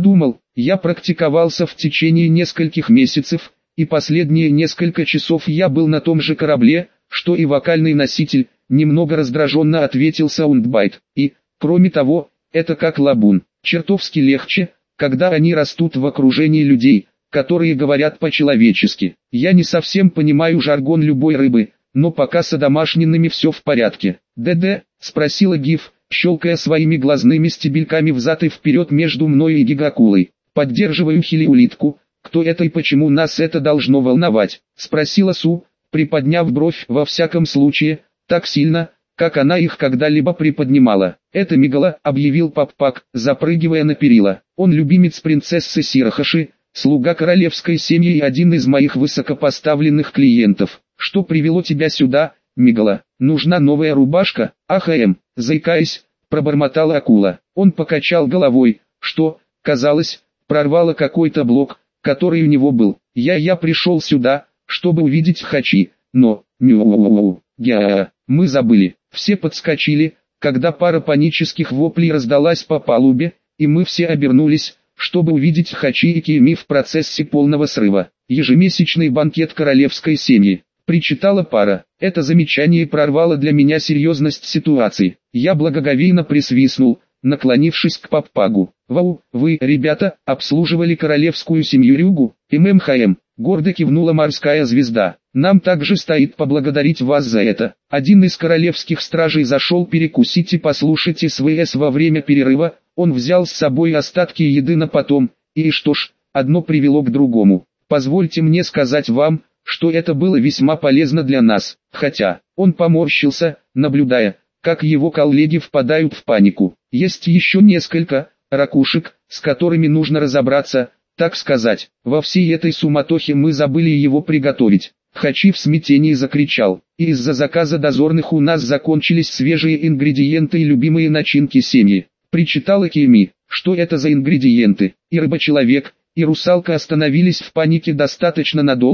Я практиковался в течение нескольких месяцев, и последние несколько часов я был на том же корабле, что и вокальный носитель, немного раздраженно ответил Саундбайт. И, кроме того, это как лабун. Чертовски легче, когда они растут в окружении людей, которые говорят по-человечески. Я не совсем понимаю жаргон любой рыбы, но пока с одомашненными все в порядке. «ДД?» — спросила Гиф, щелкая своими глазными стебельками взад и вперед между мной и гигакулой. «Поддерживаю Хилиулитку. Кто это и почему нас это должно волновать?» — спросила Су, приподняв бровь. «Во всяком случае, так сильно, как она их когда-либо приподнимала. Это Мигала», — объявил Паппак, запрыгивая на перила. «Он любимец принцессы Сирахаши, слуга королевской семьи и один из моих высокопоставленных клиентов. Что привело тебя сюда, Мигала? Нужна новая рубашка?» Заикаясь, пробормотала акула. Он покачал головой, что, казалось, прорвало какой-то блок, который у него был. Я пришел сюда, чтобы увидеть Хачи, но... Мы забыли. Все подскочили, когда пара панических воплей раздалась по палубе, и мы все обернулись, чтобы увидеть Хачи и Киеми в процессе полного срыва. «Ежемесячный банкет королевской семьи», — причитала пара. Это замечание прорвало для меня серьезность ситуации. Я благоговейно присвистнул, наклонившись к Паппагу. «Вау, вы, ребята, обслуживали королевскую семью Рюгу?» «ММХМ», — гордо кивнула морская звезда. «Нам также стоит поблагодарить вас за это». Один из королевских стражей зашел перекусить и послушать СВС во время перерыва. Он взял с собой остатки еды на потом, и что ж, одно привело к другому. Позвольте мне сказать вам, что это было весьма полезно для нас, хотя, он поморщился, наблюдая, как его коллеги впадают в панику. Есть еще несколько ракушек, с которыми нужно разобраться, так сказать. Во всей этой суматохе мы забыли его приготовить. Хачи в смятении закричал, и из-за заказа дозорных у нас закончились свежие ингредиенты и любимые начинки семьи. Причитала Киеми. Что это за ингредиенты? И рыба-человек, и русалка остановились в панике достаточно надолго,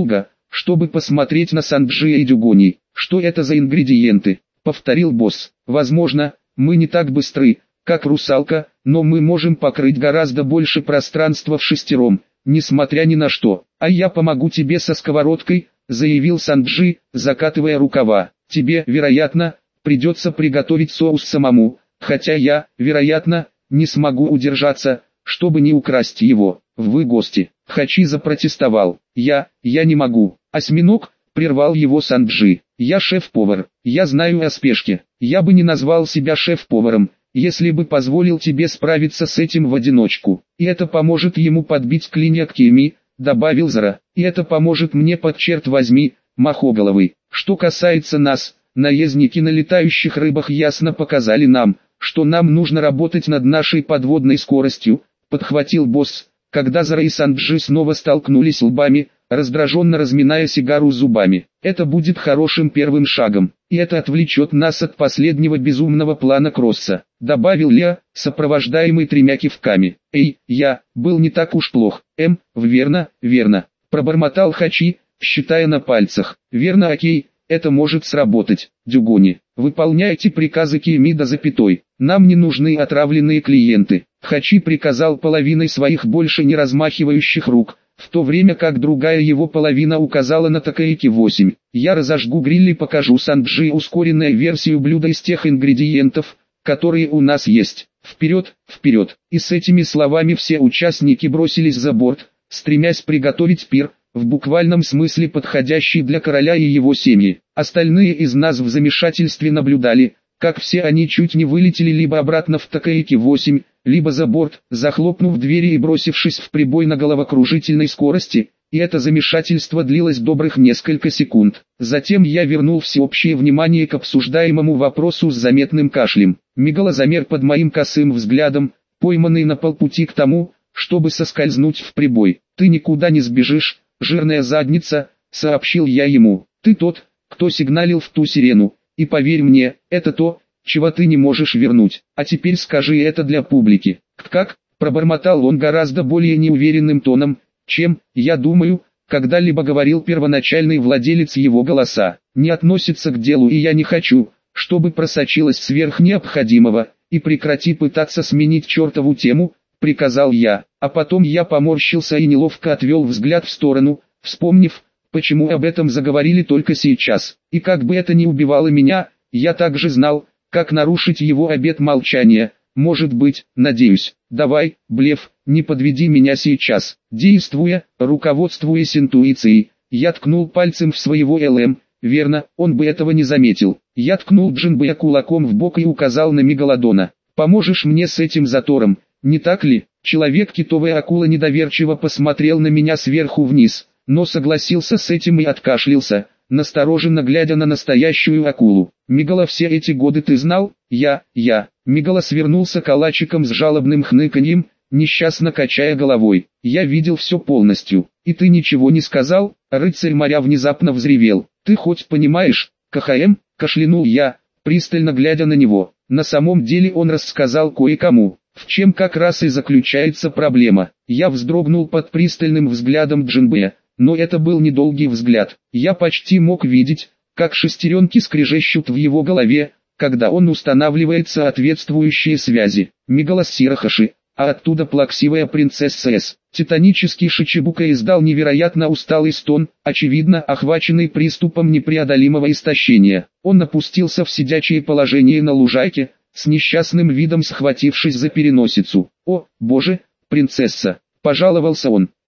чтобы посмотреть на Санджи и Дюгони. Что это за ингредиенты? Повторил босс. Возможно, мы не так быстры, как русалка, но мы можем покрыть гораздо больше пространства вшестером, несмотря ни на что. А я помогу тебе со сковородкой, заявил Санджи, закатывая рукава. Тебе, вероятно, придется приготовить соус самому, хотя я, вероятно, не смогу удержаться, чтобы не украсть его. Вы гости. Хачи запротестовал. Я не могу. Осьминог, прервал его Санджи. Я шеф-повар. Я знаю о спешке. Я бы не назвал себя шеф-поваром, если бы позволил тебе справиться с этим в одиночку. И это поможет ему подбить клинья к Кеми, добавил Зара. И это поможет мне под черт возьми, махоголовый. Что касается нас, наездники на летающих рыбах ясно показали нам, что нам нужно работать над нашей подводной скоростью, подхватил босс, когда Зара и Санджи снова столкнулись лбами, раздраженно разминая сигару зубами. Это будет хорошим первым шагом, и это отвлечет нас от последнего безумного плана Кросса, добавил Лео, сопровождаемый 3 кивками. Эй, я был не так уж плох. Верно, пробормотал Хачи, считая на пальцах. Верно, окей, это может сработать. Дюгони, выполняйте приказы Кеми до запятой. Нам не нужны отравленные клиенты. Хачи приказал половиной своих больше не размахивающих рук, в то время как другая его половина указала на Такаики 8. Я разожгу гриль и покажу Санджи ускоренную версию блюда из тех ингредиентов, которые у нас есть. Вперед, вперед! И с этими словами все участники бросились за борт, стремясь приготовить пир, в буквальном смысле подходящий для короля и его семьи. Остальные из нас в замешательстве наблюдали, как все они чуть не вылетели либо обратно в Такаики 8, либо за борт, захлопнув двери и бросившись в прибой на головокружительной скорости, и это замешательство длилось добрых несколько секунд. Затем я вернул всеобщее внимание к обсуждаемому вопросу с заметным кашлем. Мигала замер под моим косым взглядом, пойманный на полпути к тому, чтобы соскользнуть в прибой. «Ты никуда не сбежишь, жирная задница», — сообщил я ему. «Ты тот, кто сигналил в ту сирену, и поверь мне, это то, чего ты не можешь вернуть. А теперь скажи это для публики». «Как?» — пробормотал он гораздо более неуверенным тоном, чем, я думаю, когда-либо говорил первоначальный владелец его голоса. «Не относится к делу, и я не хочу, чтобы просочилось сверх необходимого, и прекрати пытаться сменить чертову тему», — приказал я. А потом я поморщился и неловко отвел взгляд в сторону, вспомнив, почему об этом заговорили только сейчас. И как бы это ни убивало меня, я также знал, как нарушить его обет молчания. Может быть, надеюсь. Давай, блеф, не подведи меня сейчас. Действуя, руководствуясь интуицией, я ткнул пальцем в своего ЛМ. Верно, он бы этого не заметил. Я ткнул Джинбэя кулаком в бок и указал на Мегалодона. Поможешь мне с этим затором, не так ли? Человек-китовая акула недоверчиво посмотрел на меня сверху вниз, но согласился с этим и откашлялся, настороженно глядя на настоящую акулу. «Мигала, все эти годы ты знал?» Я. Мигала свернулся калачиком с жалобным хныканьем, несчастно качая головой. «Я видел все полностью. И ты ничего не сказал?» Рыцарь моря внезапно взревел. «Ты хоть понимаешь, КХМ?» Кашлянул я, пристально глядя на него. На самом деле он рассказал кое-кому, в чем как раз и заключается проблема. Я вздрогнул под пристальным взглядом Джинбэя. Но это был недолгий взгляд. Я почти мог видеть, как шестеренки скрежещут в его голове, когда он устанавливает соответствующие связи. Мигала Сирахаши, а оттуда плаксивая принцесса С. Титанический Шичибука издал невероятно усталый стон, очевидно охваченный приступом непреодолимого истощения. Он опустился в сидячее положение на лужайке, с несчастным видом схватившись за переносицу. «О, боже, принцесса!» – пожаловался он.